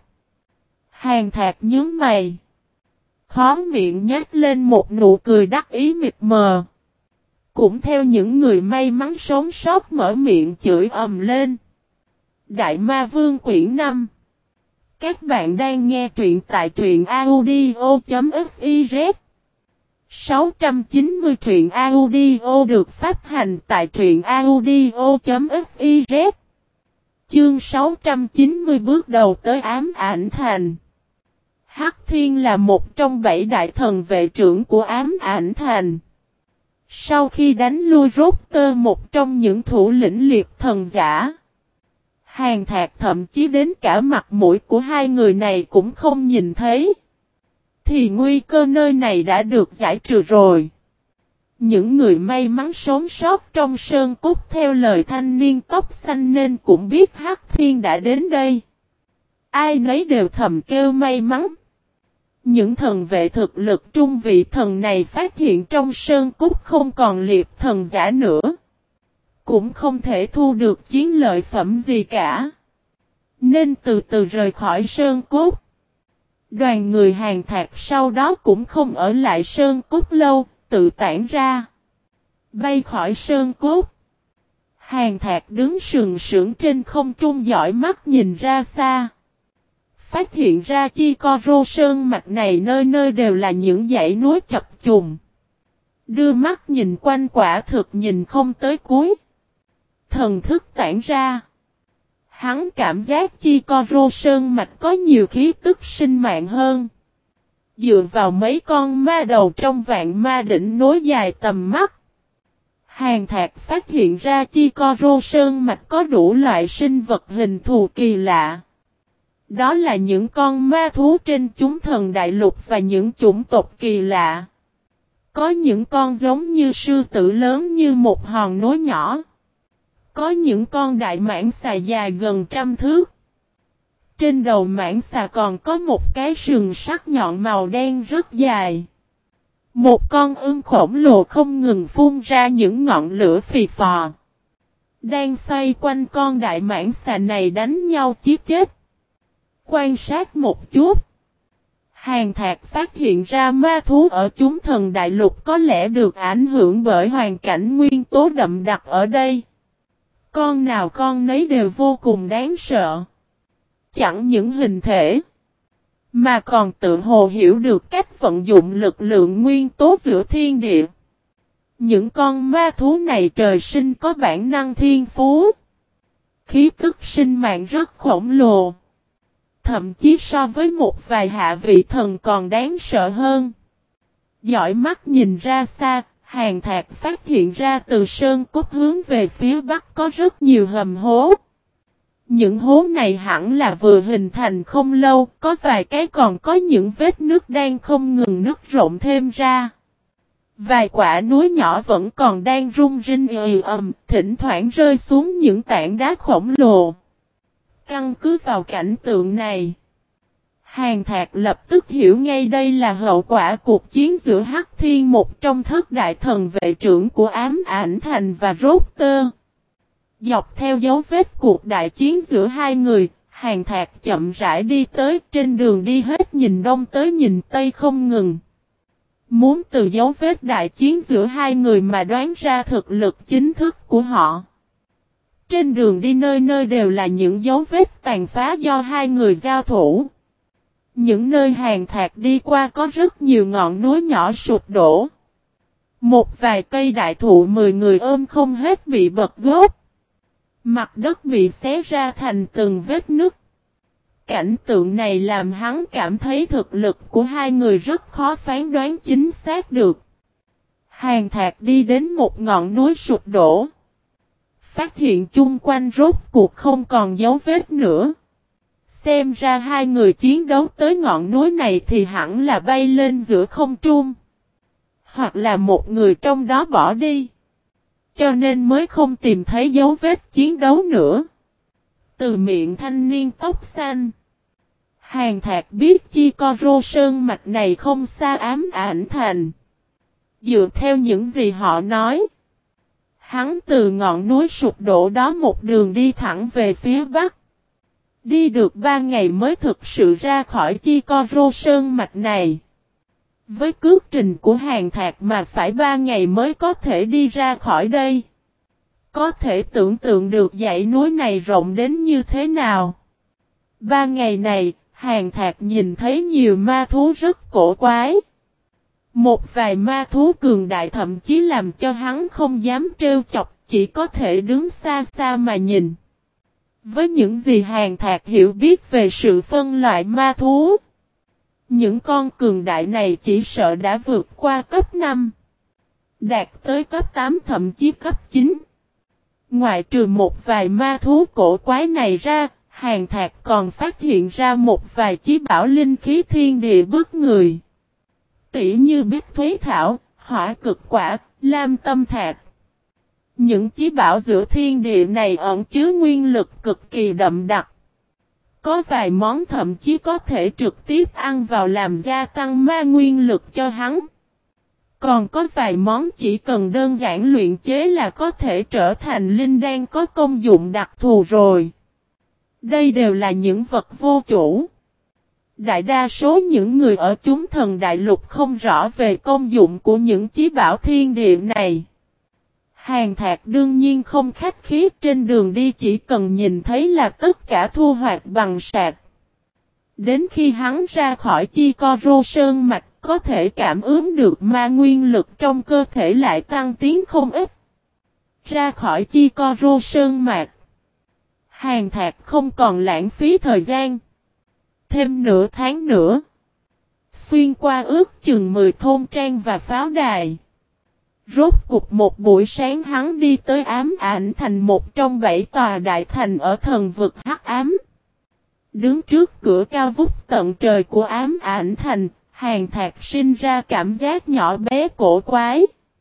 Hàn Thạc nhướng mày. Khó miệng nhếch lên một nụ cười đắc ý mịt mờ. Cũng theo những người may mắn sống sót mở miệng chửi ầm lên. Đại Ma Vương quyển 5. Các bạn đang nghe truyện tại truyện audio.fiz. 690 truyện audio được phát hành tại truyện audio.fiz. Chương 690 bước đầu tới ám ảnh thành. Hắc Thiên là một trong 7 đại thần vệ trưởng của Ám Ảnh Thành. Sau khi đánh lui Rotter, một trong những thủ lĩnh liệt thần giả, Hàn Thạc thậm chí đến cả mặt mũi của hai người này cũng không nhìn thấy, thì nguy cơ nơi này đã được giải trừ rồi. Những người may mắn sống sót trong sơn cốt theo lời thanh niên tóc xanh nên cũng biết Hắc Thiên đã đến đây. Ai nấy đều thầm kêu may mắn. Những thần vệ thực lực trung vị thần này phát hiện trong sơn cốt không còn liệt thần giả nữa, cũng không thể thu được chiến lợi phẩm gì cả, nên từ từ rời khỏi sơn cốt. Đoàn người Hàn Thạc sau đó cũng không ở lại sơn cốt lâu, tự tản ra, bay khỏi sơn cốt. Hàn Thạc đứng sừng sững trên không trung dõi mắt nhìn ra xa. Phát hiện ra chi co rô sơn mạch này nơi nơi đều là những dãy núi chập trùng. Đưa mắt nhìn quanh quả thực nhìn không tới cuối. Thần thức tản ra. Hắn cảm giác chi co rô sơn mạch có nhiều khí tức sinh mạng hơn. Dựa vào mấy con ma đầu trong vạn ma đỉnh nối dài tầm mắt, Hàn Thạc phát hiện ra chi co rô sơn mạch có đủ loại sinh vật hình thù kỳ lạ. Đó là những con ma thú trên chúng thần đại lục và những chủng tộc kỳ lạ. Có những con giống như sư tử lớn như một hòn núi nhỏ. Có những con đại mãng xà dài gần 100 thước. Trên đầu mãng xà còn có một cái sừng sắc nhọn màu đen rất dài. Một con ưng khổng lồ không ngừng phun ra những ngọn lửa phì phò, đang xoay quanh con đại mãng xà này đánh nhau chí chết. Quan sát một chút, Hàn Thạc phát hiện ra ma thú ở chúng thần đại lục có lẽ được ảnh hưởng bởi hoàn cảnh nguyên tố đậm đặc ở đây. Con nào con nấy đều vô cùng đáng sợ. Chẳng những hình thể, mà còn tự hồ hiểu được cách vận dụng lực lượng nguyên tố giữa thiên địa. Những con ma thú này trời sinh có bản năng thiên phú. Khí tức sinh mạng rất khổng lồ. Thậm chí so với một vài hạ vị thần còn đáng sợ hơn. Dõi mắt nhìn ra xa, Hàn Thạc phát hiện ra từ sơn cốt hướng về phía bắc có rất nhiều hầm hố. Những hố này hẳn là vừa hình thành không lâu, có vài cái còn có những vết nước đang không ngừng nứt rộng thêm ra. Vài quả núi nhỏ vẫn còn đang rung rinh ầm, thỉnh thoảng rơi xuống những tảng đá khổng lồ. Căn cứ vào cảnh tượng này, Hàn Thạc lập tức hiểu ngay đây là hậu quả cuộc chiến giữa Hắc Thiên, một trong thất đại thần vệ trưởng của Ám Ảnh Thành, và Rotter. Dọc theo dấu vết cuộc đại chiến giữa hai người, Hàn Thạc chậm rãi đi tới, trên đường đi hết nhìn đông tới nhìn tây không ngừng. Muốn từ dấu vết đại chiến giữa hai người mà đoán ra thực lực chính thức của họ. Trên đường đi nơi nơi đều là những dấu vết tàn phá do hai người giao thủ. Những nơi Hàn Thạc đi qua có rất nhiều ngọn núi nhỏ sụp đổ. Một vài cây đại thụ 10 người ôm không hết bị bật gốc. Mặt đất bị xé ra thành từng vết nứt. Cảnh tượng này làm hắn cảm thấy thực lực của hai người rất khó phán đoán chính xác được. Hàn Thạc đi đến một ngọn núi sụp đổ. Phát hiện chung quanh rốt cuộc không còn dấu vết nữa. Xem ra hai người chiến đấu tới ngọn núi này thì hẳn là bay lên giữa không trung. Hoặc là một người trong đó bỏ đi. Cho nên mới không tìm thấy dấu vết chiến đấu nữa. Từ miệng thanh niên tóc xanh, Hàn Thạc biết chi co rô sơn mạch này không xa Ám Ảnh Thành. Dựa theo những gì họ nói, hắn từ ngọn núi sụp đổ đó một đường đi thẳng về phía bắc. Đi được 3 ngày mới thực sự ra khỏi chi co rô sơn mạch này. Với cước trình của Hàn Thạc mà phải 3 ngày mới có thể đi ra khỏi đây. Có thể tưởng tượng được dãy núi này rộng đến như thế nào. 3 ngày này, Hàn Thạc nhìn thấy nhiều ma thú rất cổ quái. Một vài ma thú cường đại thậm chí làm cho hắn không dám trêu chọc, chỉ có thể đứng xa xa mà nhìn. Với những gì Hàn Thạc hiểu biết về sự phân loại ma thú, Những con cường đại này chỉ sợ đã vượt qua cấp 5, đạt tới cấp 8 thậm chí cấp 9. Ngoại trừ một vài ma thú cổ quái này ra, Hàn Thạc còn phát hiện ra một vài chí bảo linh khí thiên địa bức người. Tỉ như Bích Thúy Thảo, Hỏa Cực Quả, Lam Tâm Thạc. Những chí bảo giữa thiên địa này ẩn chứa nguyên lực cực kỳ đậm đặc. Có vài món thậm chí có thể trực tiếp ăn vào làm gia tăng ma nguyên lực cho hắn. Còn có vài món chỉ cần đơn giản luyện chế là có thể trở thành linh đan có công dụng đặc thù rồi. Đây đều là những vật vô chủ. Đại đa số những người ở chúng thần đại lục không rõ về công dụng của những chí bảo thiên địa này. Hàn Thạc đương nhiên không khách khí, trên đường đi chỉ cần nhìn thấy là tất cả thu hoạch bằng sạc. Đến khi hắn ra khỏi Chi Co Rô Sơn Mạch, có thể cảm ứng được ma nguyên lực trong cơ thể lại tăng tiến không ít. Ra khỏi Chi Co Rô Sơn Mạch, Hàn Thạc không còn lãng phí thời gian. Thêm nửa tháng nữa, xuyên qua ước chừng 10 thôn trang và pháo đài. Rốt cục một buổi sáng hắn đi tới Ám Ảnh Thành, một trong 7 tòa đại thành ở thần vực hắc ám. Đứng trước cửa cao vút tận trời của Ám Ảnh Thành, Hàn Thạc sinh ra cảm giác nhỏ bé cổ quái.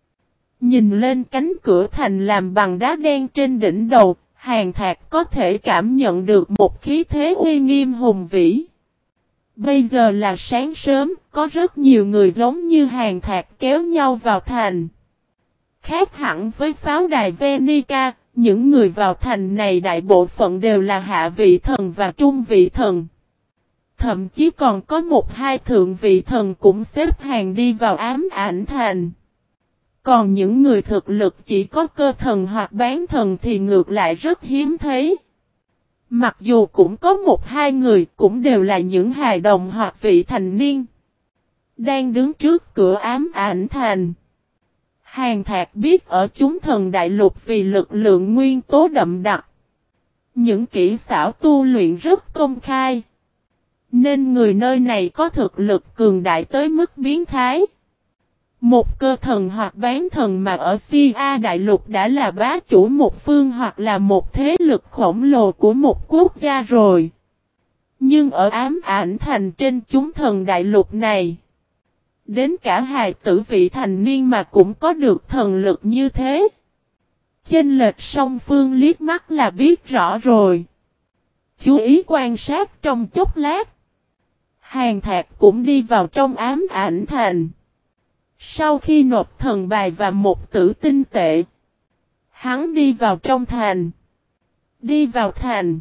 Nhìn lên cánh cửa thành làm bằng đá đen trên đỉnh đầu, Hàn Thạc có thể cảm nhận được một khí thế uy nghiêm hùng vĩ. Bây giờ là sáng sớm, có rất nhiều người giống như Hàn Thạc kéo nhau vào thành. Khác hẳn với pháo đài Venica, những người vào thành này đại bộ phận đều là hạ vị thần và trung vị thần. Thậm chí còn có một hai thượng vị thần cũng xếp hàng đi vào Ám Ảnh Thành. Còn những người thực lực chỉ có cơ thần hoặc bán thần thì ngược lại rất hiếm thấy. Mặc dù cũng có một hai người, cũng đều là những hài đồng hoặc vị thành niên. Đang đứng trước cửa Ám Ảnh Thành. Hàn Thạc biết ở chúng thần đại lục vì lực lượng nguyên tố đậm đặc. Những kỹ xảo tu luyện rất công khai. Nên người nơi này có thực lực cường đại tới mức biến thái. Một cơ thần hoặc bán thần mà ở Sia đại lục đã là bá chủ một phương hoặc là một thế lực khổng lồ của một quốc gia rồi. Nhưng ở Ám Ảnh Thành trên chúng thần đại lục này, đến cả hài tử vị thành niên mà cũng có được thần lực như thế. Chênh lệch song phương liếc mắt là biết rõ rồi. Chú ý quan sát trong chốc lát. Hàn Thạc cũng đi vào trong Ám Ảnh Thành. Sau khi nộp thần bài và một tử tinh tệ, hắn đi vào trong thành. Đi vào thành,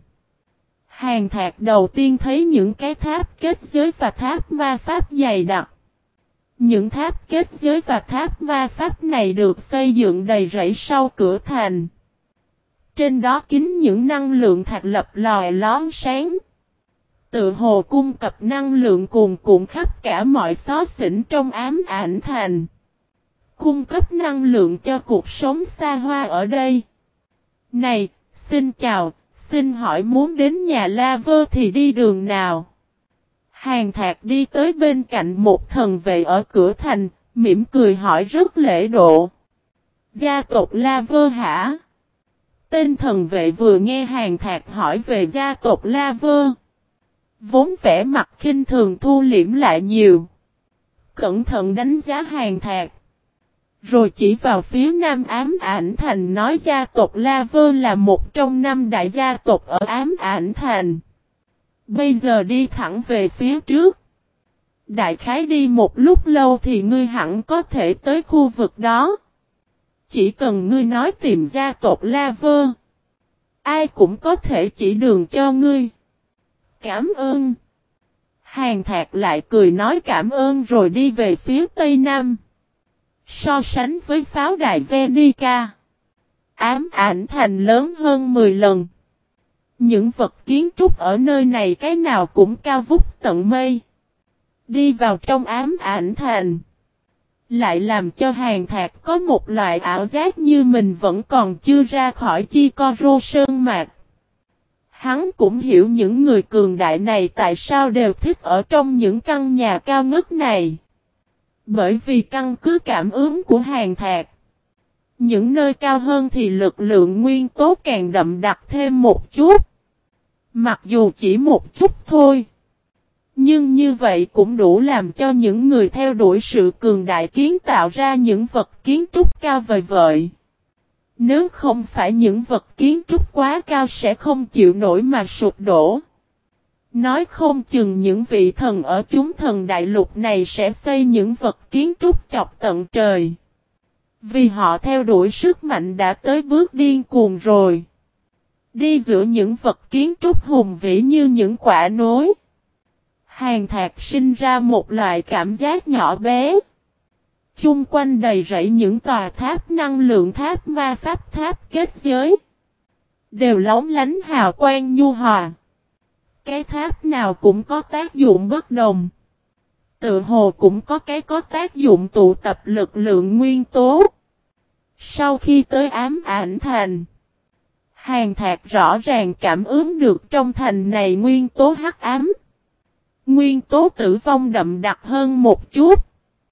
Hàn Thạc đầu tiên thấy những cái tháp kết giới và tháp ma pháp dày đặc. Những tháp kết giới và tháp ma pháp này được xây dựng đầy rẫy sau cửa thành. Trên đó kín những năng lượng thạch lập lòe lón sáng. Tự hồ cung cấp năng lượng cuồn cuộn khắp cả mọi xó xỉnh trong Ám Ảnh Thành. Cung cấp năng lượng cho cuộc sống xa hoa ở đây. Này, xin chào, xin hỏi muốn đến nhà Laver thì đi đường nào? Hàn Thạc đi tới bên cạnh một thần vệ ở cửa thành, mỉm cười hỏi rất lễ độ. Gia tộc Laver hả? Tên thần vệ vừa nghe Hàn Thạc hỏi về gia tộc Laver, vốn vẻ mặt khinh thường thu liễm lại nhiều. Cẩn thận đánh giá Hàn Thạc. Rồi chỉ vào phía nam Ám Ảnh Thành nói gia tộc Laver là một trong 5 đại gia tộc ở Ám Ảnh Thành. Bây giờ đi thẳng về phía trước. Đại khái đi một lúc lâu thì ngươi hẳn có thể tới khu vực đó. Chỉ cần ngươi nói tìm gia tộc Laver, ai cũng có thể chỉ đường cho ngươi. Cảm ơn. Hàn Thạc lại cười nói cảm ơn rồi đi về phía tây nam. So sánh với pháo đài Venica, Ám Ảnh Thành lớn hơn 10 lần. Những vật kiến trúc ở nơi này cái nào cũng cao vút tận mây. Đi vào trong Ám Ảnh Thành, lại làm cho Hàn Thạc có một loại ảo giác như mình vẫn còn chưa ra khỏi Chi Co Rô Sơn Mạch. Hắn cũng hiểu những người cường đại này tại sao đều thích ở trong những căn nhà cao ngất này. Bởi vì căn cứ cảm ứng của Hàn Thạc. Những nơi cao hơn thì lực lượng nguyên tố càng đậm đặc thêm một chút. Mặc dù chỉ một chút thôi. Nhưng như vậy cũng đủ làm cho những người theo đuổi sự cường đại kiến tạo ra những vật kiến trúc cao vời vợi. Nếu không phải những vật kiến trúc quá cao sẽ không chịu nổi mà sụp đổ. Nói không chừng những vị thần ở chúng thần đại lục này sẽ xây những vật kiến trúc chọc tận trời. Vì họ theo đuổi sức mạnh đã tới bước điên cuồng rồi. Đi giữa những vật kiến trúc hùng vĩ như những quả núi. Hàn Thạc sinh ra một loại cảm giác nhỏ bé. Chung quanh đầy rẫy những tòa tháp năng lượng, tháp ma pháp, tháp kết giới. Đều lóng lánh hào quang nhu hòa. Cái tháp nào cũng có tác dụng bất đồng. Tự hồ cũng có cái có tác dụng tụ tập lực lượng nguyên tố. Sau khi tới ám ảnh thành, Hàn Thạc rõ ràng cảm ứng được trong thành này nguyên tố hắc ám. Nguyên tố tử vong đậm đặc hơn một chút.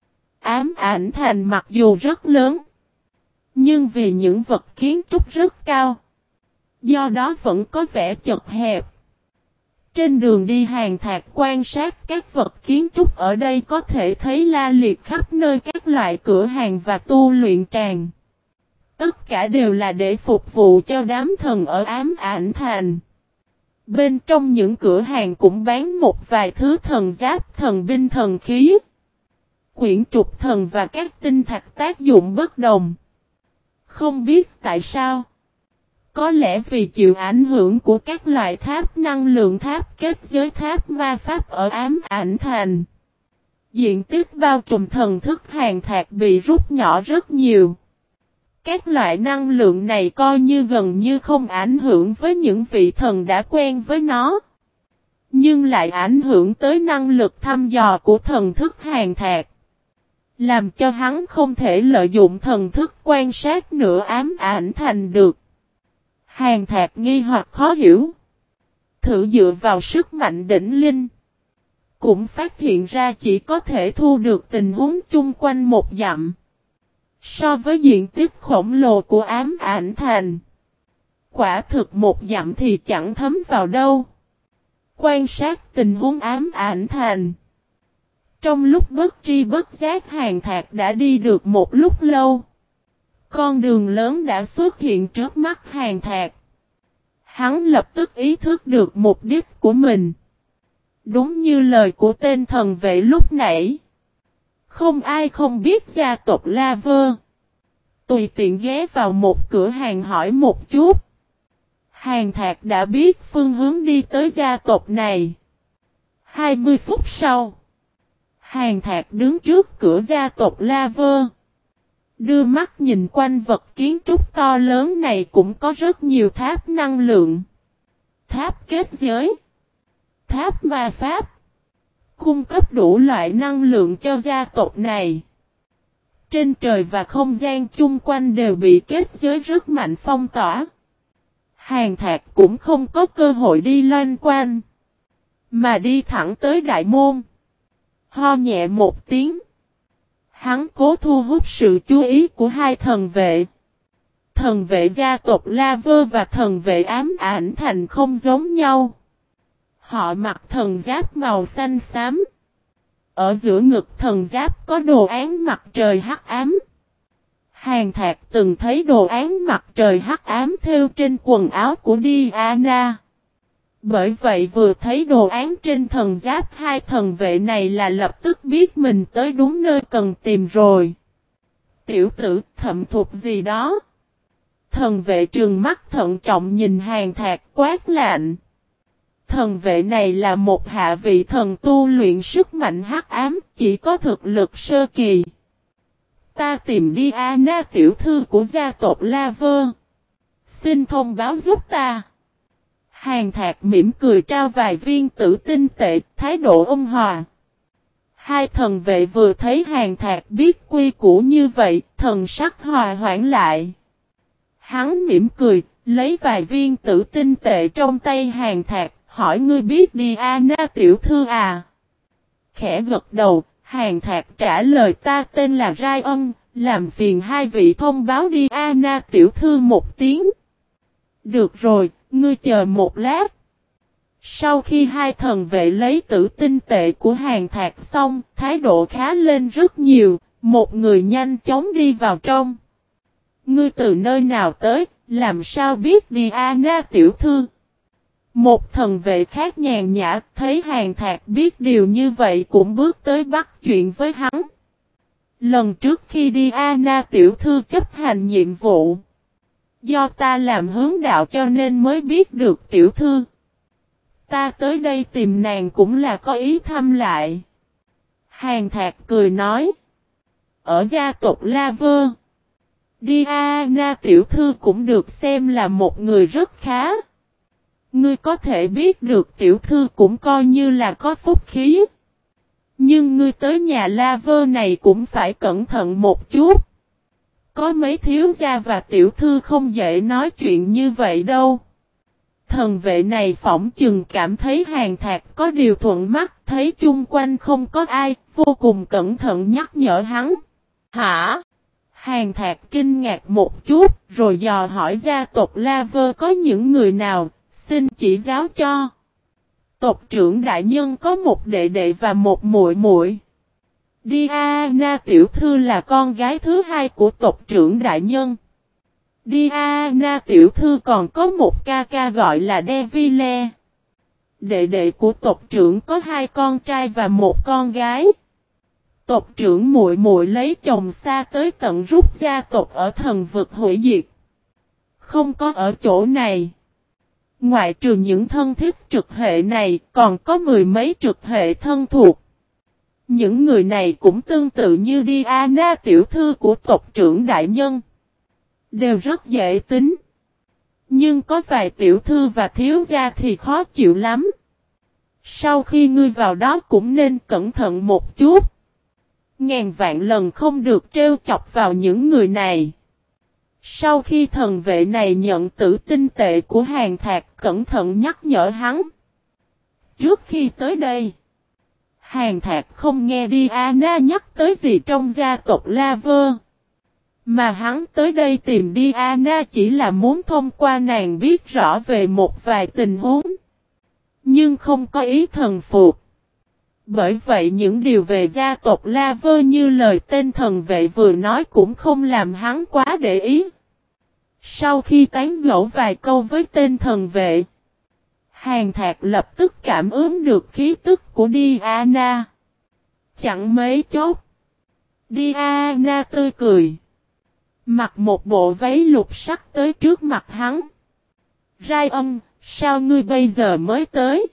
Ám ảnh thành mặc dù rất lớn, nhưng vì những vật kiến trúc rất cao, do đó vẫn có vẻ chật hẹp. Trên đường đi Hàn Thạc quan sát các vật kiến trúc ở đây có thể thấy la liệt khắp nơi các loại cửa hàng và tu luyện tràng. Tất cả đều là để phục vụ cho đám thần ở ám ảnh thành. Bên trong những cửa hàng cũng bán một vài thứ thần giáp, thần binh, thần khí, quyển trục thần và các tinh thạch tác dụng bất đồng. Không biết tại sao. Có lẽ vì chịu ảnh hưởng của các loại tháp năng lượng, tháp kết giới, tháp ma pháp ở ám ảnh thành. Diện tích bao trùm thần thức Hàn Thạc bị rút nhỏ rất nhiều. Các loại năng lượng này coi như gần như không ảnh hưởng với những vị thần đã quen với nó. Nhưng lại ảnh hưởng tới năng lực thăm dò của thần thức Hàn Thạc. Làm cho hắn không thể lợi dụng thần thức quan sát nửa ám ảnh thành được. Hàn Thạc nghi hoặc khó hiểu. Thử dựa vào sức mạnh đỉnh linh. Cũng phát hiện ra chỉ có thể thu được tình huống chung quanh một dặm. So với diện tích khổng lồ của ám ảnh thành. Quả thực một dặm thì chẳng thấm vào đâu. Quan sát tình huống ám ảnh thành. Trong lúc bất tri bất giác Hàn Thạc đã đi được một lúc lâu. Con đường lớn đã xuất hiện trước mắt Hàn Thạc. Hắn lập tức ý thức được mục đích của mình. Đúng như lời của tên thần vệ lúc nãy. Không ai không biết gia tộc La Vơ. Tùy tiện ghé vào một cửa hàng hỏi một chút. Hàn Thạc đã biết phương hướng đi tới gia tộc này. 20 phút sau. Hàn Thạc đứng trước cửa gia tộc La Vơ. Đưa mắt nhìn quanh vật kiến trúc to lớn này cũng có rất nhiều tháp năng lượng. Tháp kết giới. Tháp ma pháp. Cung cấp đủ loại năng lượng cho gia tộc này. Trên trời và không gian chung quanh đều bị kết giới rất mạnh phong tỏa. Hàn Thạc cũng không có cơ hội đi loanh quanh. Mà đi thẳng tới đại môn. Ho nhẹ một tiếng. Hắn cố thu hút sự chú ý của hai thần vệ. Thần vệ gia tộc La Vơ và thần vệ ám ảnh thành không giống nhau. Họ mặc thần giáp màu xanh xám. Ở giữa ngực thần giáp có đồ án mặt trời hắc ám. Hàn Thạc từng thấy đồ án mặt trời hắc ám thêu trên quần áo của Diana. Bởi vậy vừa thấy đồ án trên thần giáp hai thần vệ này là lập tức biết mình tới đúng nơi cần tìm rồi. Tiểu tử thậm thục gì đó. Thần vệ trừng mắt thận trọng nhìn Hàn Thạc quát lạnh. Thần vệ này là một hạ vị thần tu luyện sức mạnh hắc ám, chỉ có thực lực sơ kỳ. Ta tìm Diana tiểu thư của gia tộc La Vơ. Xin thông báo giúp ta. Hàn Thạc mỉm cười trao vài viên tử tinh tệ, thái độ ôn hòa. Hai thần vệ vừa thấy Hàn Thạc biết quy củ như vậy, thần sắc hòa hoãn lại. Hắn mỉm cười, lấy vài viên tử tinh tệ trong tay Hàn Thạc, hỏi ngươi biết Diana tiểu thư à? Khẽ gật đầu, Hàn Thạc trả lời ta tên là Ryan, làm phiền hai vị thông báo Diana tiểu thư một tiếng. Được rồi, ngươi chờ một lát. Sau khi hai thần vệ lấy tử tinh tệ của Hàn Thạc xong, thái độ khá lên rất nhiều, một người nhanh chóng đi vào trong. Ngươi từ nơi nào tới, làm sao biết Diana tiểu thư? Một thần vệ khác nhàn nhã, thấy Hàn Thạc biết điều như vậy cũng bước tới bắt chuyện với hắn. Lần trước khi Diana tiểu thư chấp hành nhiệm vụ, do ta làm hướng đạo cho nên mới biết được tiểu thư. Ta tới đây tìm nàng cũng là có ý thăm lại. Hàn Thạc cười nói. Ở gia tộc La Vơ, Diana tiểu thư cũng được xem là một người rất khá. Ngươi có thể biết được tiểu thư cũng coi như là có phúc khí. Nhưng ngươi tới nhà La Vơ này cũng phải cẩn thận một chút. Có mấy thiếu gia và tiểu thư không dễ nói chuyện như vậy đâu. Thần vệ này phỏng chừng cảm thấy Hàn Thạc có điều thuận mắt, thấy chung quanh không có ai, vô cùng cẩn thận nhắc nhở hắn. Hả? Hàn Thạc kinh ngạc một chút, rồi dò hỏi gia tộc La Vơ có những người nào, xin chỉ giáo cho. Tộc trưởng đại nhân có một đệ đệ và một muội muội. Diana tiểu thư là con gái thứ hai của tộc trưởng đại nhân. Diana tiểu thư còn có một ca ca gọi là Deville. Đệ đệ của tộc trưởng có hai con trai và một con gái. Tộc trưởng muội muội lấy chồng xa tới tận rút gia tộc ở thần vực hủy diệt. Không có ở chỗ này. Ngoại trừ những thân thiết trực hệ này, còn có mười mấy trực hệ thân thuộc. Những người này cũng tương tự như Diana tiểu thư của tộc trưởng đại nhân. Đều rất dễ tính. Nhưng có vài tiểu thư và thiếu gia thì khó chịu lắm. Sau khi ngươi vào đó cũng nên cẩn thận một chút. Ngàn vạn lần không được trêu chọc vào những người này. Sau khi thần vệ này nhận tử tinh tệ của Hàn Thạc, cẩn thận nhắc nhở hắn. Trước khi tới đây, Hàn Thạc không nghe Diana nhắc tới gì trong gia tộc La Vơ. Mà hắn tới đây tìm Diana chỉ là muốn thông qua nàng biết rõ về một vài tình huống. Nhưng không có ý thần phục. Bởi vậy những điều về gia tộc La Vơ như lời tên thần vệ vừa nói cũng không làm hắn quá để ý. Sau khi tán gẫu vài câu với tên thần vệ, Hàn Thạc lập tức cảm ứng được khí tức của Diana. Chẳng mấy chốc, Diana tươi cười, mặc một bộ váy lục sắc tới trước mặt hắn. Ryan, sao ngươi bây giờ mới tới?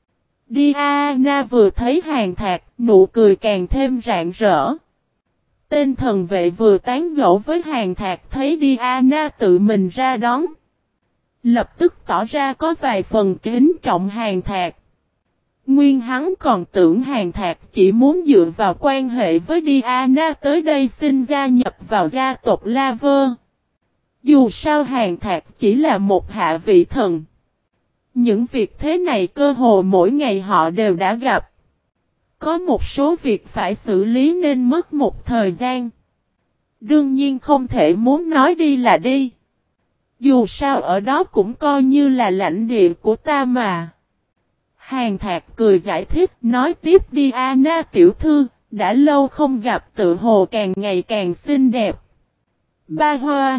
Diana vừa thấy Hàn Thạc, nụ cười càng thêm rạng rỡ. Tên thần vệ vừa tán gẫu với Hàn Thạc thấy Diana tự mình ra đón. Lập tức tỏ ra có vài phần kính trọng Hàn Thạc. Nguyên hắn còn tưởng Hàn Thạc chỉ muốn dựa vào quan hệ với Diana tới đây xin gia nhập vào gia tộc La Vơ. Dù sao Hàn Thạc chỉ là một hạ vị thần. Những việc thế này cơ hồ mỗi ngày họ đều đã gặp. Có một số việc phải xử lý nên mất một thời gian. Đương nhiên không thể muốn nói đi là đi. Dù sao ở đó cũng coi như là lãnh địa của ta mà. Hàn Thạc cười giải thích, nói tiếp Diana tiểu thư, đã lâu không gặp tự hồ càng ngày càng xinh đẹp. Ba hoa.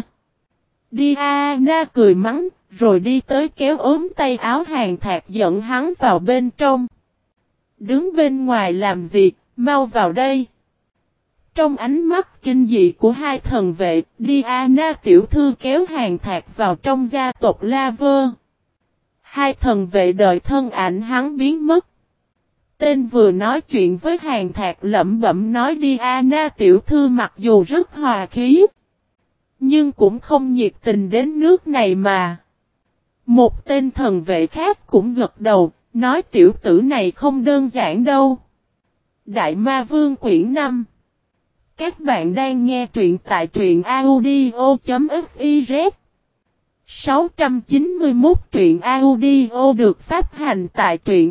Diana cười mắng, rồi đi tới kéo ốm tay áo Hàn Thạc dẫn hắn vào bên trong. Đứng bên ngoài làm gì, mau vào đây. Trong ánh mắt kinh dị của hai thần vệ, Diana tiểu thư kéo Hàn Thạc vào trong gia tộc La Vơ. Hai thần vệ đợi thân ảnh hắn biến mất. Tên vừa nói chuyện với Hàn Thạc lẩm bẩm nói Diana tiểu thư mặc dù rất hòa khí, nhưng cũng không nhiệt tình đến nước này mà. Một tên thần vệ khác cũng gật đầu, nói tiểu tử này không đơn giản đâu. Đại Ma Vương quyển 5. Các bạn đang nghe truyện tại truyện audio.fiz. 691 truyện audio được phát hành tại truyện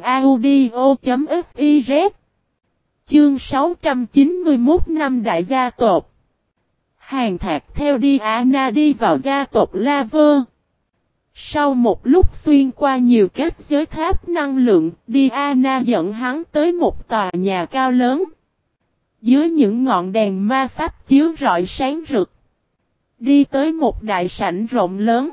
audio.fiz. Chương 691 năm đại gia tộc. Hàn Thạc theo Diana đi vào gia tộc La Vơ. Sau một lúc xuyên qua nhiều kết giới tháp năng lượng, Diana dẫn hắn tới một tòa nhà cao lớn. Dưới những ngọn đèn ma pháp chiếu rọi sáng rực. Đi tới một đại sảnh rộng lớn.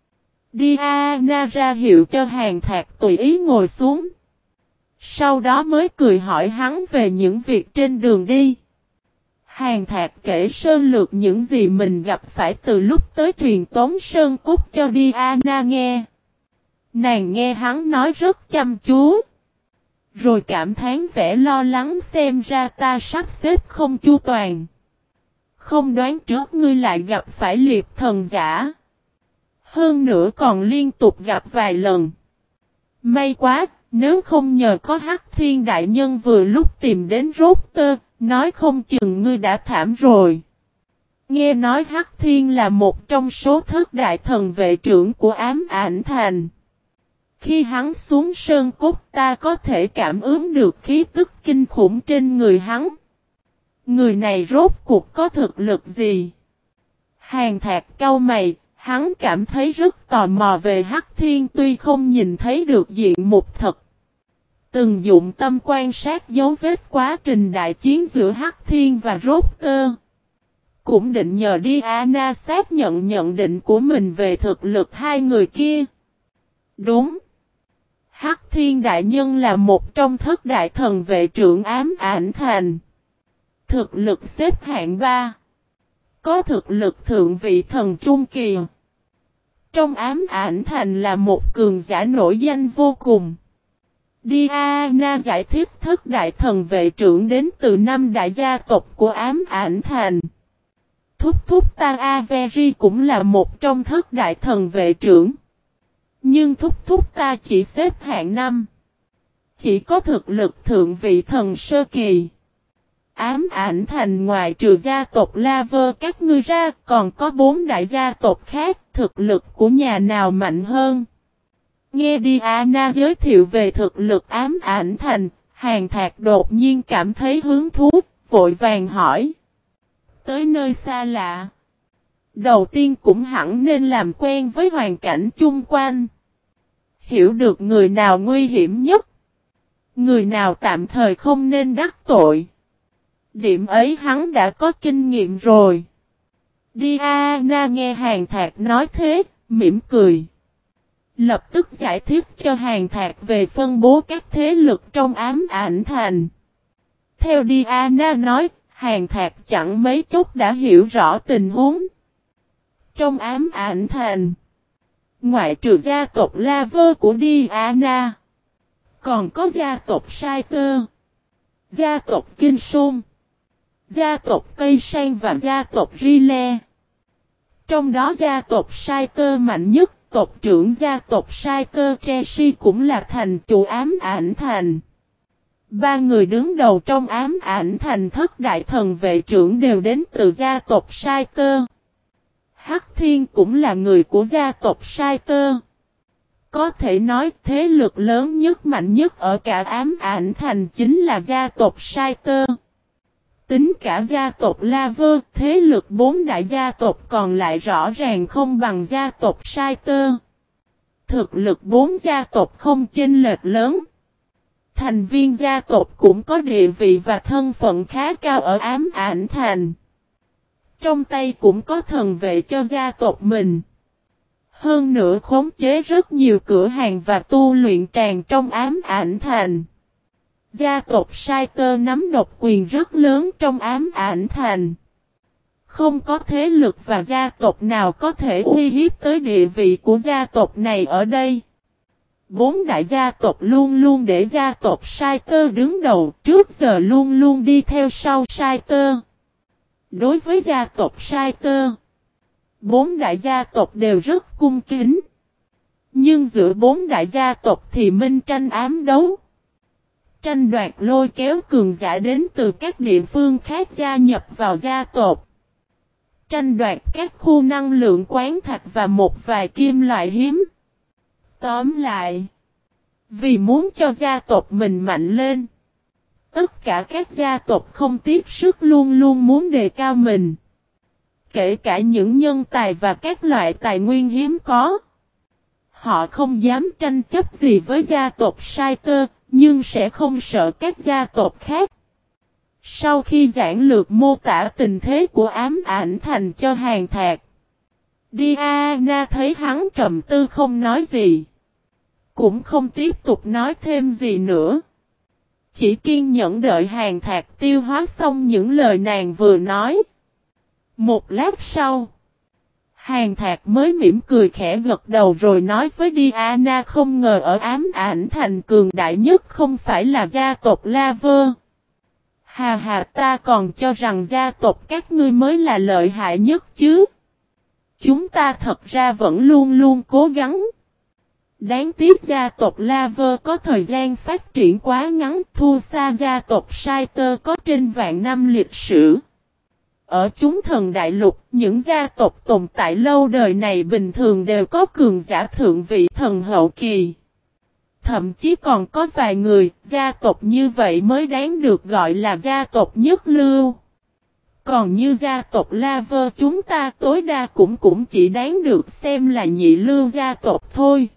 Diana ra hiệu cho Hàn Thạc tùy ý ngồi xuống. Sau đó mới cười hỏi hắn về những việc trên đường đi. Hàn Thạc kể sơ lược những gì mình gặp phải từ lúc tới truyền tống Sơn Cúc cho Diana nghe. Nàng nghe hắn nói rất chăm chú. Rồi cảm thán vẻ lo lắng xem ra ta sắp xếp không chu toàn. Không đoán trước ngươi lại gặp phải liệp thần giả. Hơn nữa còn liên tục gặp vài lần. May quá, nếu không nhờ có Hắc Thiên Đại Nhân vừa lúc tìm đến Rotter, nói không chừng ngươi đã thảm rồi. Nghe nói Hắc Thiên là một trong số thất đại thần vệ trưởng của Ám Ảnh Thành. Khi hắn xuống sơn cốt ta có thể cảm ứng được khí tức kinh khủng trên người hắn. Người này rốt cuộc có thực lực gì? Hàn Thạc cau mày, hắn cảm thấy rất tò mò về Hắc Thiên tuy không nhìn thấy được diện mục thật. Từng dụng tâm quan sát dấu vết quá trình đại chiến giữa Hắc Thiên và Rotter. Cũng định nhờ Diana xác nhận nhận định của mình về thực lực hai người kia. Đúng. Hắc Thiên Đại Nhân là một trong thất đại thần vệ trưởng Ám Ảnh Thành. Thực lực xếp hạng 3. Có thực lực thượng vị thần trung kỳ. Trong Ám Ảnh Thành là một cường giả nổi danh vô cùng. Diana giải thích thất đại thần vệ trưởng đến từ 5 đại gia tộc của Ám Ảnh Thành. Thúc thúc ta Avery cũng là một trong thất đại thần vệ trưởng. Nhưng thúc thúc ta chỉ xếp hạng 5. Chỉ có thực lực thượng vị thần sơ kỳ. Ám Ảnh Thành ngoài trừ gia tộc La Vơ các ngươi ra còn có 4 đại gia tộc khác, thực lực của nhà nào mạnh hơn? Nghe Diana giới thiệu về thực lực Ám Ảnh Thành, Hàn Thạc đột nhiên cảm thấy hứng thú, vội vàng hỏi. Tới nơi xa lạ. Đầu tiên cũng hẳn nên làm quen với hoàn cảnh chung quanh. Hiểu được người nào nguy hiểm nhất. Người nào tạm thời không nên đắc tội. Điểm ấy hắn đã có kinh nghiệm rồi. Diana nghe Hàn Thạc nói thế, mỉm cười. Lập tức giải thích cho Hàn Thạc về phân bố các thế lực trong Ám Ảnh Thành. Theo Diana nói, Hàn Thạc chẳng mấy chốc đã hiểu rõ tình huống. Trong Ám Ảnh Thành, ngoại trừ gia tộc La Vơ của Diana, còn có gia tộc Saiter, gia tộc Kinh Sôn, gia tộc Cây Sang và gia tộc Rile. Trong đó gia tộc Saiter mạnh nhất, tộc trưởng gia tộc Saiter Tracy cũng là thành chủ Ám Ảnh Thành. 3 người đứng đầu trong Ám Ảnh Thành thất đại thần vệ trưởng đều đến từ gia tộc Saiter. Hắc Thiên cũng là người của gia tộc Saiter. Có thể nói thế lực lớn nhất mạnh nhất ở cả Ám Ảnh Thành chính là gia tộc Saiter. Tính cả gia tộc La Vơ, thế lực 4 đại gia tộc còn lại rõ ràng không bằng gia tộc Saiter. Thực lực 4 gia tộc không chênh lệch lớn. Thành viên gia tộc cũng có địa vị và thân phận khá cao ở Ám Ảnh Thành. Trong tay cũng có thần vệ cho gia tộc mình. Hơn nữa khống chế rất nhiều cửa hàng và tu luyện tràng trong Ám Ảnh Thành. Gia tộc Saiter nắm độc quyền rất lớn trong Ám Ảnh Thành. Không có thế lực và gia tộc nào có thể uy hiếp tới địa vị của gia tộc này ở đây. 4 đại gia tộc luôn luôn để gia tộc Saiter đứng đầu, trước giờ luôn luôn đi theo sau Saiter. Đối với gia tộc Saiter, 4 đại gia tộc đều rất cung kính. Nhưng giữa 4 đại gia tộc thì minh tranh ám đấu. Tranh đoạt lôi kéo cường giả đến từ các địa phương khác gia nhập vào gia tộc. tranh đoạt các khu năng lượng khoáng thạch và một vài kim loại hiếm. Tóm lại, vì muốn cho gia tộc mình mạnh lên, tất cả các gia tộc không tiếc sức luôn luôn muốn đề cao mình. Kể cả những nhân tài và các loại tài nguyên hiếm có. Họ không dám tranh chấp gì với gia tộc Saiter, nhưng sẽ không sợ các gia tộc khác. Sau khi giản lược mô tả tình thế của ám ảnh thành cho Hàn Thạc, Diana thấy hắn trầm tư không nói gì. Cũng không tiếp tục nói thêm gì nữa. Chỉ kiên nhẫn đợi Hàn Thạc tiêu hóa xong những lời nàng vừa nói. Một lát sau, Hàn Thạc mới mỉm cười khẽ gật đầu rồi nói với Diana không ngờ ở ám ảnh thành cường đại nhất không phải là gia tộc La Vơ. Hà hà ta còn cho rằng gia tộc các ngươi mới là lợi hại nhất chứ. Chúng ta thật ra vẫn luôn luôn cố gắng. Đáng tiếc gia tộc La Vơ có thời gian phát triển quá ngắn, thua xa gia tộc Saiter có trên vạn năm lịch sử. Ở chúng thần đại lục, những gia tộc tồn tại lâu đời này bình thường đều có cường giả thượng vị thần hậu kỳ. Thậm chí còn có vài người, gia tộc như vậy mới đáng được gọi là gia tộc nhất lưu. Còn như gia tộc La Vơ chúng ta tối đa cũng chỉ đáng được xem là nhị lưu gia tộc thôi.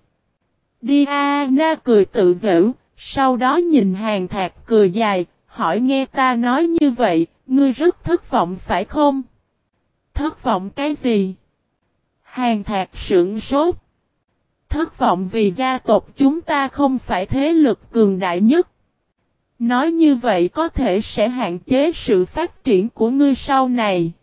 Diana cười tự giễu, sau đó nhìn Hàn Thạc cười dài, hỏi nghe ta nói như vậy, ngươi rất thất vọng phải không? Thất vọng cái gì? Hàn Thạc sửng sốt. Thất vọng vì gia tộc chúng ta không phải thế lực cường đại nhất. Nói như vậy có thể sẽ hạn chế sự phát triển của ngươi sau này.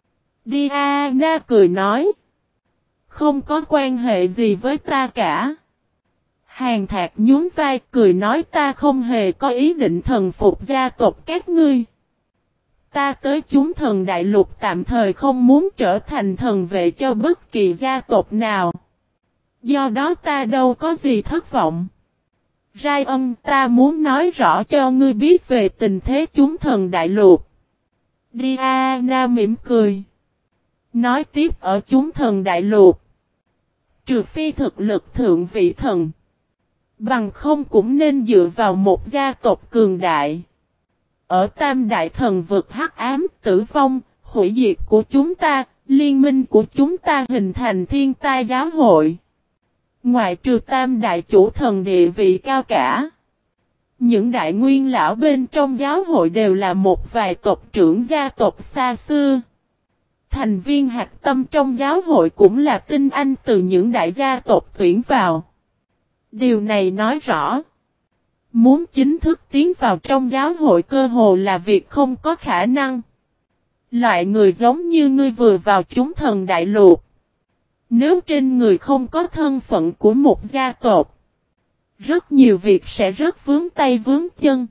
Diana cười nói. Không có quan hệ gì với ta cả. Hàn Thạc nhún vai cười nói ta không hề có ý định thần phục gia tộc các ngươi. Ta tới chúng thần đại lục tạm thời không muốn trở thành thần vệ cho bất kỳ gia tộc nào. Do đó ta đâu có gì thất vọng. Ryan ta muốn nói rõ cho ngươi biết về tình thế chúng thần đại lục. Diana mỉm cười. Nói tiếp ở chúng thần đại lục. Trừ phi thực lực thượng vị thần. Bằng không cũng nên dựa vào một gia tộc cường đại. Ở tam đại thần vực hắc ám, tử vong, hủy diệt của chúng ta, liên minh của chúng ta hình thành thiên tai giáo hội. Ngoại trừ tam đại chủ thần địa vị cao cả. Những đại nguyên lão bên trong giáo hội đều là một vài tộc trưởng gia tộc xa xưa. Thành viên hạch tâm trong giáo hội cũng là tinh anh từ những đại gia tộc tuyển vào. Điều này nói rõ. Muốn chính thức tiến vào trong giáo hội cơ hồ là việc không có khả năng. Loại người giống như ngươi vừa vào chúng thần đại lục. Nếu trên người không có thân phận của một gia tộc, rất nhiều việc sẽ rất vướng tay vướng chân.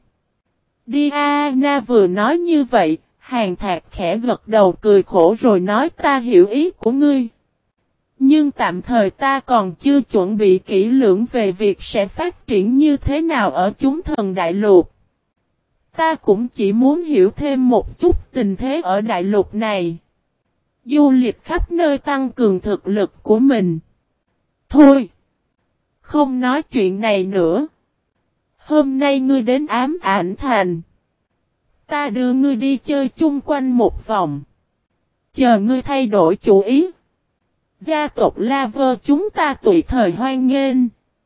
Diana vừa nói như vậy, Hàn Thạc khẽ gật đầu cười khổ rồi nói ta hiểu ý của ngươi. Nhưng tạm thời ta còn chưa chuẩn bị kỹ lưỡng về việc sẽ phát triển như thế nào ở chúng thần đại lục. Ta cũng chỉ muốn hiểu thêm một chút tình thế ở đại lục này. Du lịch khắp nơi tăng cường thực lực của mình. Thôi, không nói chuyện này nữa. Hôm nay ngươi đến ám ảnh thành. Ta đưa ngươi đi chơi chung quanh một vòng. Chờ ngươi thay đổi chủ ý. Gia tộc La Vơ chúng ta tùy thời hoan nghênh.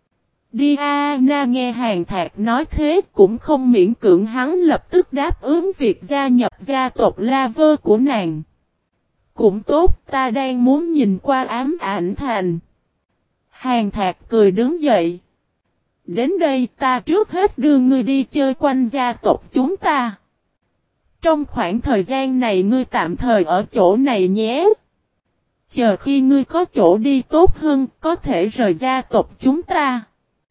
Diana nghe Hàn Thạc nói thế cũng không miễn cưỡng hắn lập tức đáp ứng việc gia nhập gia tộc La Vơ của nàng. Cũng tốt ta đang muốn nhìn qua ám ảnh thành. Hàn Thạc cười đứng dậy. Đến đây ta trước hết đưa ngươi đi chơi quanh gia tộc chúng ta. Trong khoảng thời gian này ngươi tạm thời ở chỗ này nhé. Chờ khi ngươi có chỗ đi tốt hơn, có thể rời gia tộc chúng ta.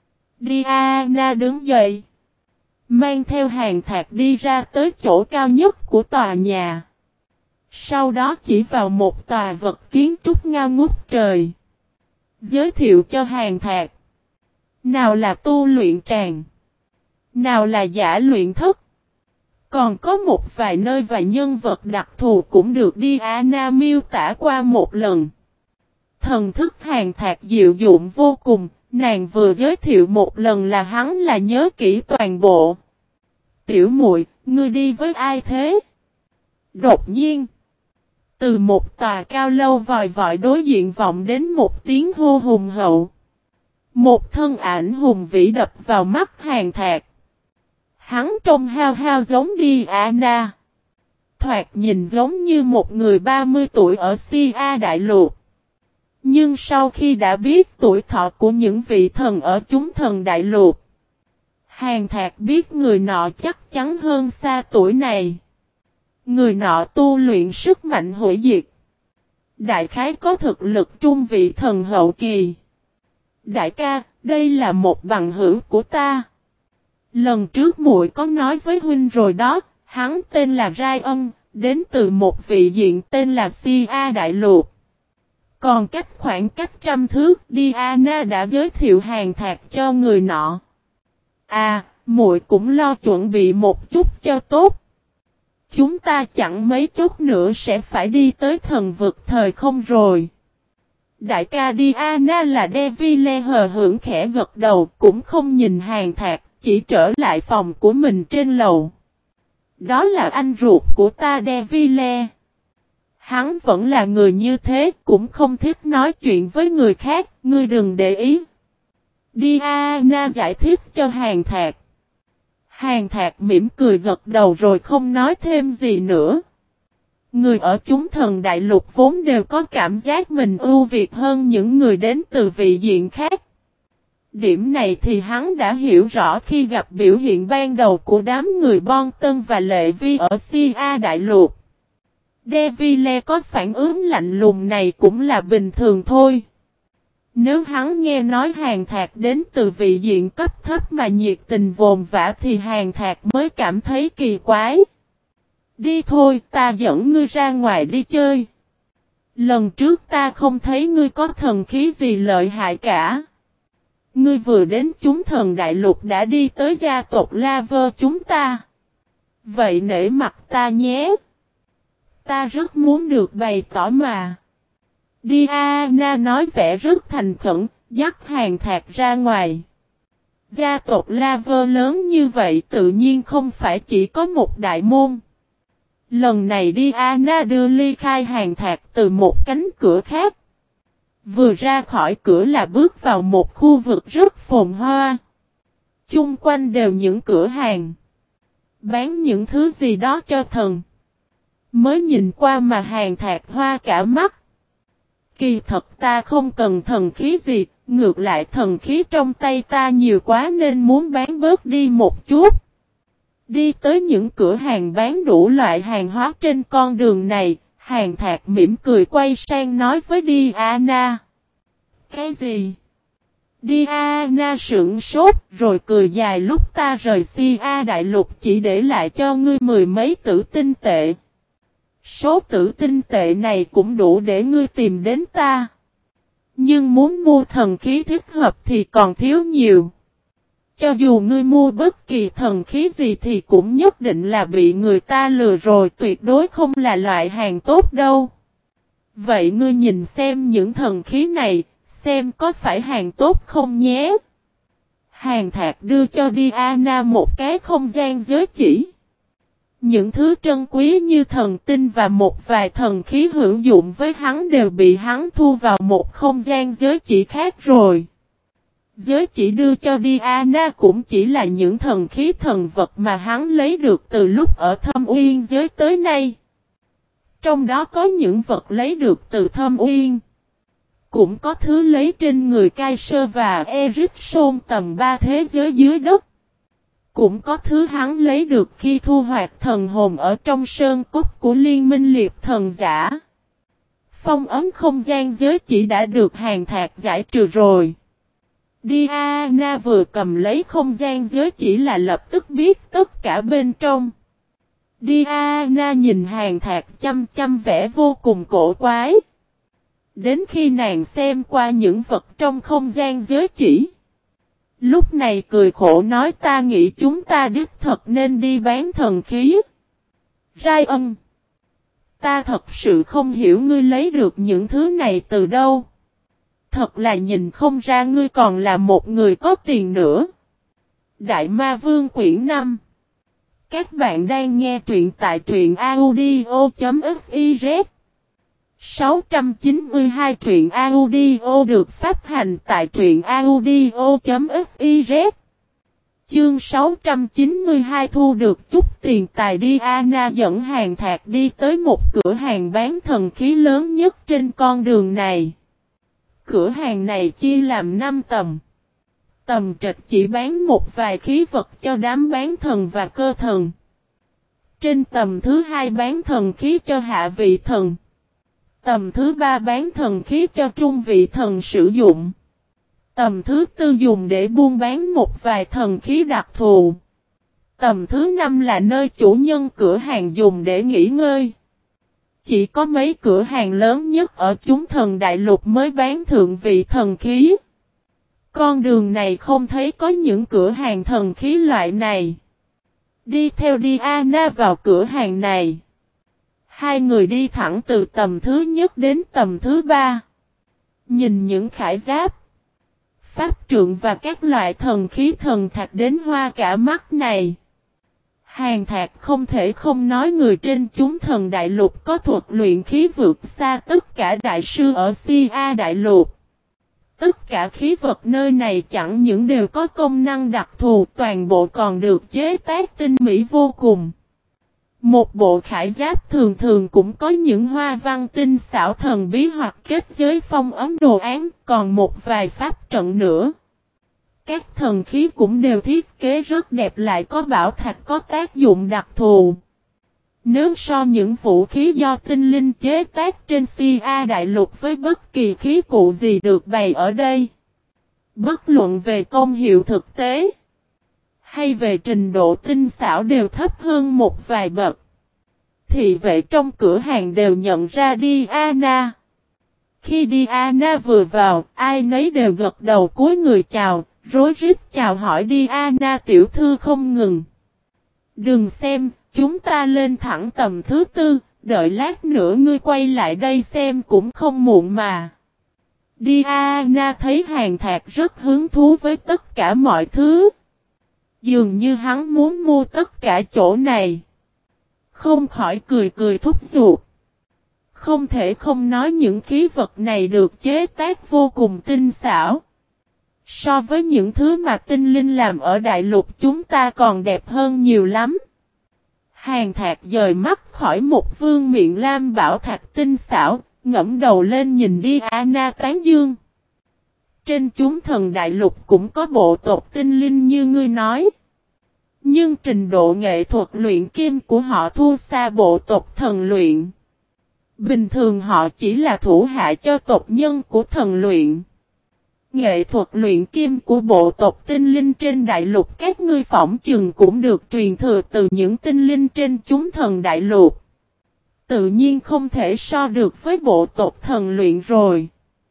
Diana đứng dậy. Mang theo Hàn Thạc đi ra tới chỗ cao nhất của tòa nhà. Sau đó chỉ vào một tòa vật kiến trúc ngao ngút trời. Giới thiệu cho Hàn Thạc. Nào là tu luyện tràng. Nào là giả luyện thất. Còn có một vài nơi và nhân vật đặc thù cũng được Diana miêu tả qua một lần. Thần thức Hàn Thạc diệu dụng vô cùng, nàng vừa giới thiệu một lần là hắn là nhớ kỹ toàn bộ. Tiểu muội, ngươi đi với ai thế? Đột nhiên, từ một tòa cao lâu vòi vọi đối diện vọng đến một tiếng hô hùng hậu. Một thân ảnh hùng vĩ đập vào mắt Hàn Thạc. Hắn trông hao hao giống Diana. Thoạt nhìn giống như một người 30 tuổi ở Sia Đại Lục. Nhưng sau khi đã biết tuổi thọ của những vị thần ở chúng thần Đại Lục, Hàn Thạc biết người nọ chắc chắn hơn xa tuổi này. Người nọ tu luyện sức mạnh hủy diệt. Đại khái có thực lực trung vị thần hậu kỳ. Đại ca, đây là một bằng hữu của ta. Lần trước muội có nói với huynh rồi đó, hắn tên là Ryan, đến từ một vị diện tên là Sia Đại Lục. Còn khoảng cách 100 thước, Diana đã giới thiệu Hàn Thạc cho người nọ. À, muội cũng lo chuẩn bị một chút cho tốt. Chúng ta chẳng mấy chút nữa sẽ phải đi tới thần vực thời không rồi. Đại ca Diana là Devile hờ hững khẽ gật đầu, cũng không nhìn Hàn Thạc, chỉ trở lại phòng của mình trên lầu. Đó là anh ruột của ta Devile. Hắn vẫn là người như thế, cũng không thích nói chuyện với người khác, ngươi đừng để ý. Diana giải thích cho Hàn Thạc. Hàn Thạc mỉm cười gật đầu rồi không nói thêm gì nữa. Người ở chúng thần đại lục vốn đều có cảm giác mình ưu việt hơn những người đến từ vị diện khác. Điểm này thì hắn đã hiểu rõ khi gặp biểu hiện ban đầu của đám người Bon Tân và Lệ Vi ở Sia Đại Lục. Devile có phản ứng lạnh lùng này cũng là bình thường thôi. Nếu hắn nghe nói Hàn Thạc đến từ vị diện cấp thấp mà nhiệt tình vồn vã thì Hàn Thạc mới cảm thấy kỳ quái. Đi thôi, ta dẫn ngươi ra ngoài đi chơi. Lần trước ta không thấy ngươi có thần khí gì lợi hại cả. Ngươi vừa đến chúng thần đại lục đã đi tới gia tộc La Vơ chúng ta. Vậy nể mặt ta nhé. Ta rất muốn được bày tỏ mà. Diana nói vẻ rất thành khẩn, dắt Hàn Thạc ra ngoài. Gia tộc La Vơ lớn như vậy tự nhiên không phải chỉ có một đại môn. Lần này Diana đưa ly khai Hàn Thạc từ một cánh cửa khác. Vừa ra khỏi cửa là bước vào một khu vực rất phồn hoa. Chung quanh đều những cửa hàng. Bán những thứ gì đó cho thần. Mới nhìn qua mà Hàn Thạc hoa cả mắt. Kỳ thật ta không cần thần khí gì, ngược lại thần khí trong tay ta nhiều quá nên muốn bán bớt đi một chút. Đi tới những cửa hàng bán đủ loại hàng hóa trên con đường này, Hàn Thạc mỉm cười quay sang nói với Diana. Cái gì? Diana sững sốt rồi cười dài lúc ta rời Sia Đại Lục chỉ để lại cho ngươi 10 mấy tử tinh tệ. Số tử tinh tệ này cũng đủ để ngươi tìm đến ta. Nhưng muốn mua thần khí thích hợp thì còn thiếu nhiều. Cho dù ngươi mua bất kỳ thần khí gì thì cũng nhất định là bị người ta lừa rồi, tuyệt đối không là loại hàng tốt đâu. Vậy ngươi nhìn xem những thần khí này, xem có phải hàng tốt không nhé. Hàn Thạc đưa cho Diana một cái không gian giới chỉ. Những thứ trân quý như thần tinh và một vài thần khí hữu dụng với hắn đều bị hắn thu vào một không gian giới chỉ khác rồi. Giới chỉ đưa cho Diana cũng chỉ là những thần khí thần vật mà hắn lấy được từ lúc ở Thâm Uyên giới tới nay. Trong đó có những vật lấy được từ Thâm Uyên. Cũng có thứ lấy trên người Kaiser và Ericsson tầm 3 thế giới dưới đất. Cũng có thứ hắn lấy được khi thu hoạch thần hồn ở trong sơn cốt của Liên minh liệp thần giả. Phong ấn không gian giới chỉ đã được Hàn Thạc giải trừ rồi. Diana vừa cầm lấy không gian giới chỉ là lập tức biết tất cả bên trong. Diana nhìn Hàn Thạc chăm chăm vẻ vô cùng cổ quái. Đến khi nàng xem qua những vật trong không gian giới chỉ, Lúc này cười khổ nói ta nghĩ chúng ta đích thật nên đi bán thần khí. Rai ân. Ta thật sự không hiểu ngươi lấy được những thứ này từ đâu. Thật là nhìn không ra ngươi còn là một người có tiền nữa. Đại Ma Vương quyển 5. Các bạn đang nghe truyện tại truyện audio.fiz 692 truyện audio được phát hành tại truyện audio.fiz. Chương 692 thu được chút tiền tài đi. Anna dẫn Hàng Thạc đi tới một cửa hàng bán thần khí lớn nhất trên con đường này. Cửa hàng này chia làm 5 tầm. Tầm trệt chỉ bán một vài khí vật cho đám bán thần và cơ thần. Trên tầm thứ 2 bán thần khí cho hạ vị thần. Tầm thứ 3 bán thần khí cho trung vị thần sử dụng. Tầm thứ 4 dùng để buôn bán một vài thần khí đặc thù. Tầm thứ 5 là nơi chủ nhân cửa hàng dùng để nghỉ ngơi. Chỉ có mấy cửa hàng lớn nhất ở chúng thần đại lục mới bán thượng vị thần khí. Con đường này không thấy có những cửa hàng thần khí loại này. Đi theo Diana vào cửa hàng này. Hai người đi thẳng từ tầm thứ nhất đến tầm thứ 3. Nhìn những khải giáp, pháp trượng và các loại thần khí thần thạch đến hoa cả mắt này. Hàng Thạc không thể không nói người trên chúng thần đại lục có thuật luyện khí vượt xa tất cả đại sư ở Sia đại lục. Tất cả khí vật nơi này chẳng những đều có công năng đặc thù, toàn bộ còn được chế tác tinh mỹ vô cùng. Một bộ khải giáp thường thường cũng có những hoa văn tinh xảo thần bí hoặc kết giới phong ấn đồ án, còn một vài pháp trận nữa. Các thần khí cũng đều thiết kế rất đẹp, lại có bảo thạch có tác dụng đặc thù. Nếu so những vũ khí do tinh linh chế tác trên Sia đại lục với bất kỳ khí cụ gì được bày ở đây, bất luận về công hiệu thực tế hay về trình độ tinh xảo đều thấp hơn một vài bậc. Thị vệ trong cửa hàng đều nhận ra Diana. Khi Diana vừa vào, ai nấy đều gật đầu cúi người chào, rối rít chào hỏi Diana tiểu thư không ngừng. Đừng xem, chúng ta lên thẳng tầm thứ 4, đợi lát nữa ngươi quay lại đây xem cũng không muộn mà. Diana thấy Hàng Thạc rất hứng thú với tất cả mọi thứ. Dường như hắn muốn mua tất cả chỗ này. Không khỏi cười cười thúc giục. Không thể không nói những khí vật này được chế tác vô cùng tinh xảo. So với những thứ mà tinh linh làm ở đại lục chúng ta còn đẹp hơn nhiều lắm. Hàng Thạc dời mắt khỏi một vương miện lam bảo thạch tinh xảo, ngẫm đầu lên nhìn Diana tán dương. Trên chúng thần đại lục cũng có bộ tộc tinh linh như ngươi nói. Nhưng trình độ nghệ thuật luyện kim của họ thua xa bộ tộc thần luyện. Bình thường họ chỉ là thủ hạ cho tộc nhân của thần luyện. Nghệ thuật luyện kim của bộ tộc tinh linh trên đại lục các ngươi phỏng chừng cũng được truyền thừa từ những tinh linh trên chúng thần đại lục. Tự nhiên không thể so được với bộ tộc thần luyện rồi.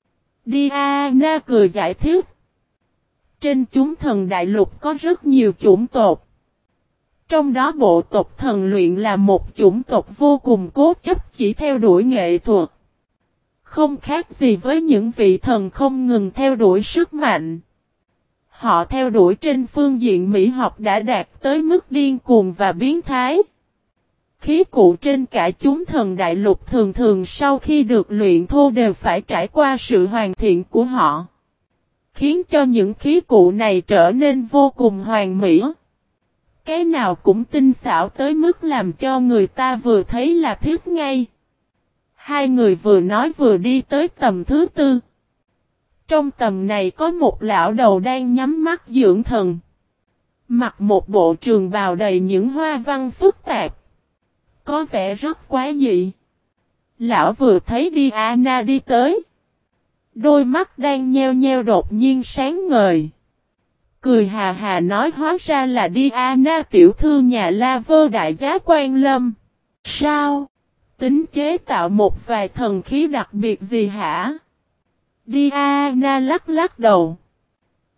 Diana cười giải thích. Trên chúng thần đại lục có rất nhiều chủng tộc. Trong đó bộ tộc thần luyện là một chủng tộc vô cùng cố chấp chỉ theo đuổi nghệ thuật. Không khác gì với những vị thần không ngừng theo đuổi sức mạnh. Họ theo đuổi trên phương diện mỹ học đã đạt tới mức điên cuồng và biến thái. Khí cụ trên cả chúng thần đại lục thường thường sau khi được luyện thô đều phải trải qua sự hoàn thiện của họ. Khiến cho những khí cụ này trở nên vô cùng hoàn mỹ. Cái nào cũng tinh xảo tới mức làm cho người ta vừa thấy là thích ngay. Hai người vừa nói vừa đi tới tầm thứ 4. Trong tầm này có một lão đầu đang nhắm mắt dưỡng thần. Mặc một bộ trường bào đầy những hoa văn phức tạp. Có vẻ rất quái dị. Lão vừa thấy Diana đi tới. Đôi mắt đang nheo nheo đột nhiên sáng ngời. Cười hà hà nói hóa ra là Diana tiểu thư nhà La Vơ đại giá Quan Lâm. Sao? Tính chế tạo một vài thần khí đặc biệt gì hả? Diana lắc lắc đầu.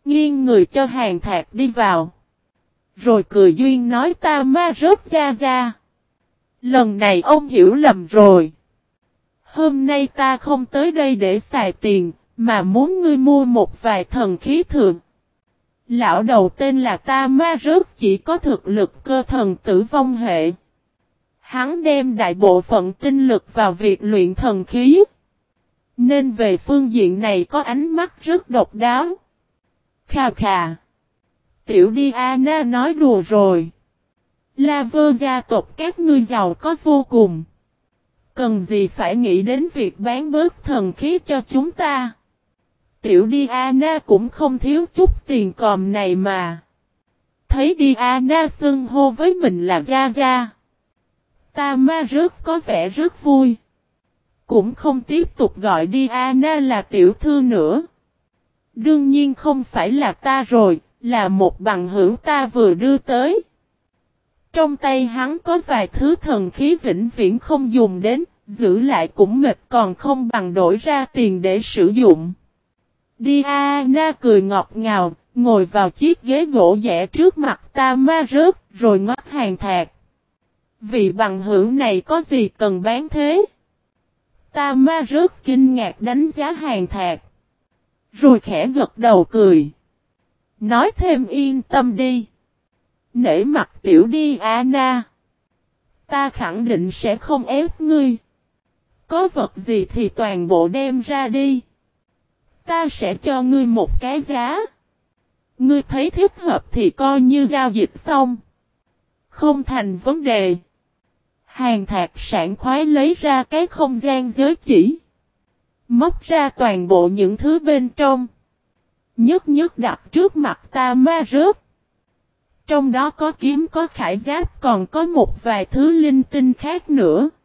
nghiêng người cho Hàng Thạc đi vào. Rồi cười duyên nói ta ma rớt ra ra. Lần này ông hiểu lầm rồi. Hôm nay ta không tới đây để xài tiền, mà muốn ngươi mua một vài thần khí thượng. Lão đầu tên là ta ma rớt chỉ có thực lực cơ thần tử vong hệ. Hắn đem đại bộ phận tinh lực vào việc luyện thần khí. Nên về phương diện này có ánh mắt rất độc đáo. Khà khà. Tiểu Diana nói đùa rồi. La Vơ gia tộc các ngươi giàu có vô cùng. Cần gì phải nghĩ đến việc bán bớt thần khí cho chúng ta. Tiểu Diana cũng không thiếu chút tiền còm này mà. Thấy Diana xưng hô với mình là Gia Gia. Ta ma rớt có vẻ rất vui. Cũng không tiếp tục gọi Diana là tiểu thư nữa. Đương nhiên không phải là ta rồi, là một bằng hữu ta vừa đưa tới. Trong tay hắn có vài thứ thần khí vĩnh viễn không dùng đến, giữ lại cũng mệt còn không bằng đổi ra tiền để sử dụng. Diana cười ngọt ngào, ngồi vào chiếc ghế gỗ dẻ trước mặt ta ma rớt, rồi ngót Hàng Thạc. Vị bằng hữu này có gì cần bán thế? Ta ma rớt kinh ngạc đánh giá Hàng Thạc. Rồi khẽ gật đầu cười. Nói thêm yên tâm đi. Nể mặt tiểu Diana. Ta khẳng định sẽ không ép ngươi. Có vật gì thì toàn bộ đem ra đi. Ta sẽ cho ngươi một cái giá. Ngươi thấy thích hợp thì coi như giao dịch xong. Không thành vấn đề. Hàng Thạc sảng khoái lấy ra cái không gian giới chỉ. Móc ra toàn bộ những thứ bên trong. Nhất nhất đặt trước mặt ta ma rớt. Trong đó có kiếm có khải giáp còn có một vài thứ linh tinh khác nữa.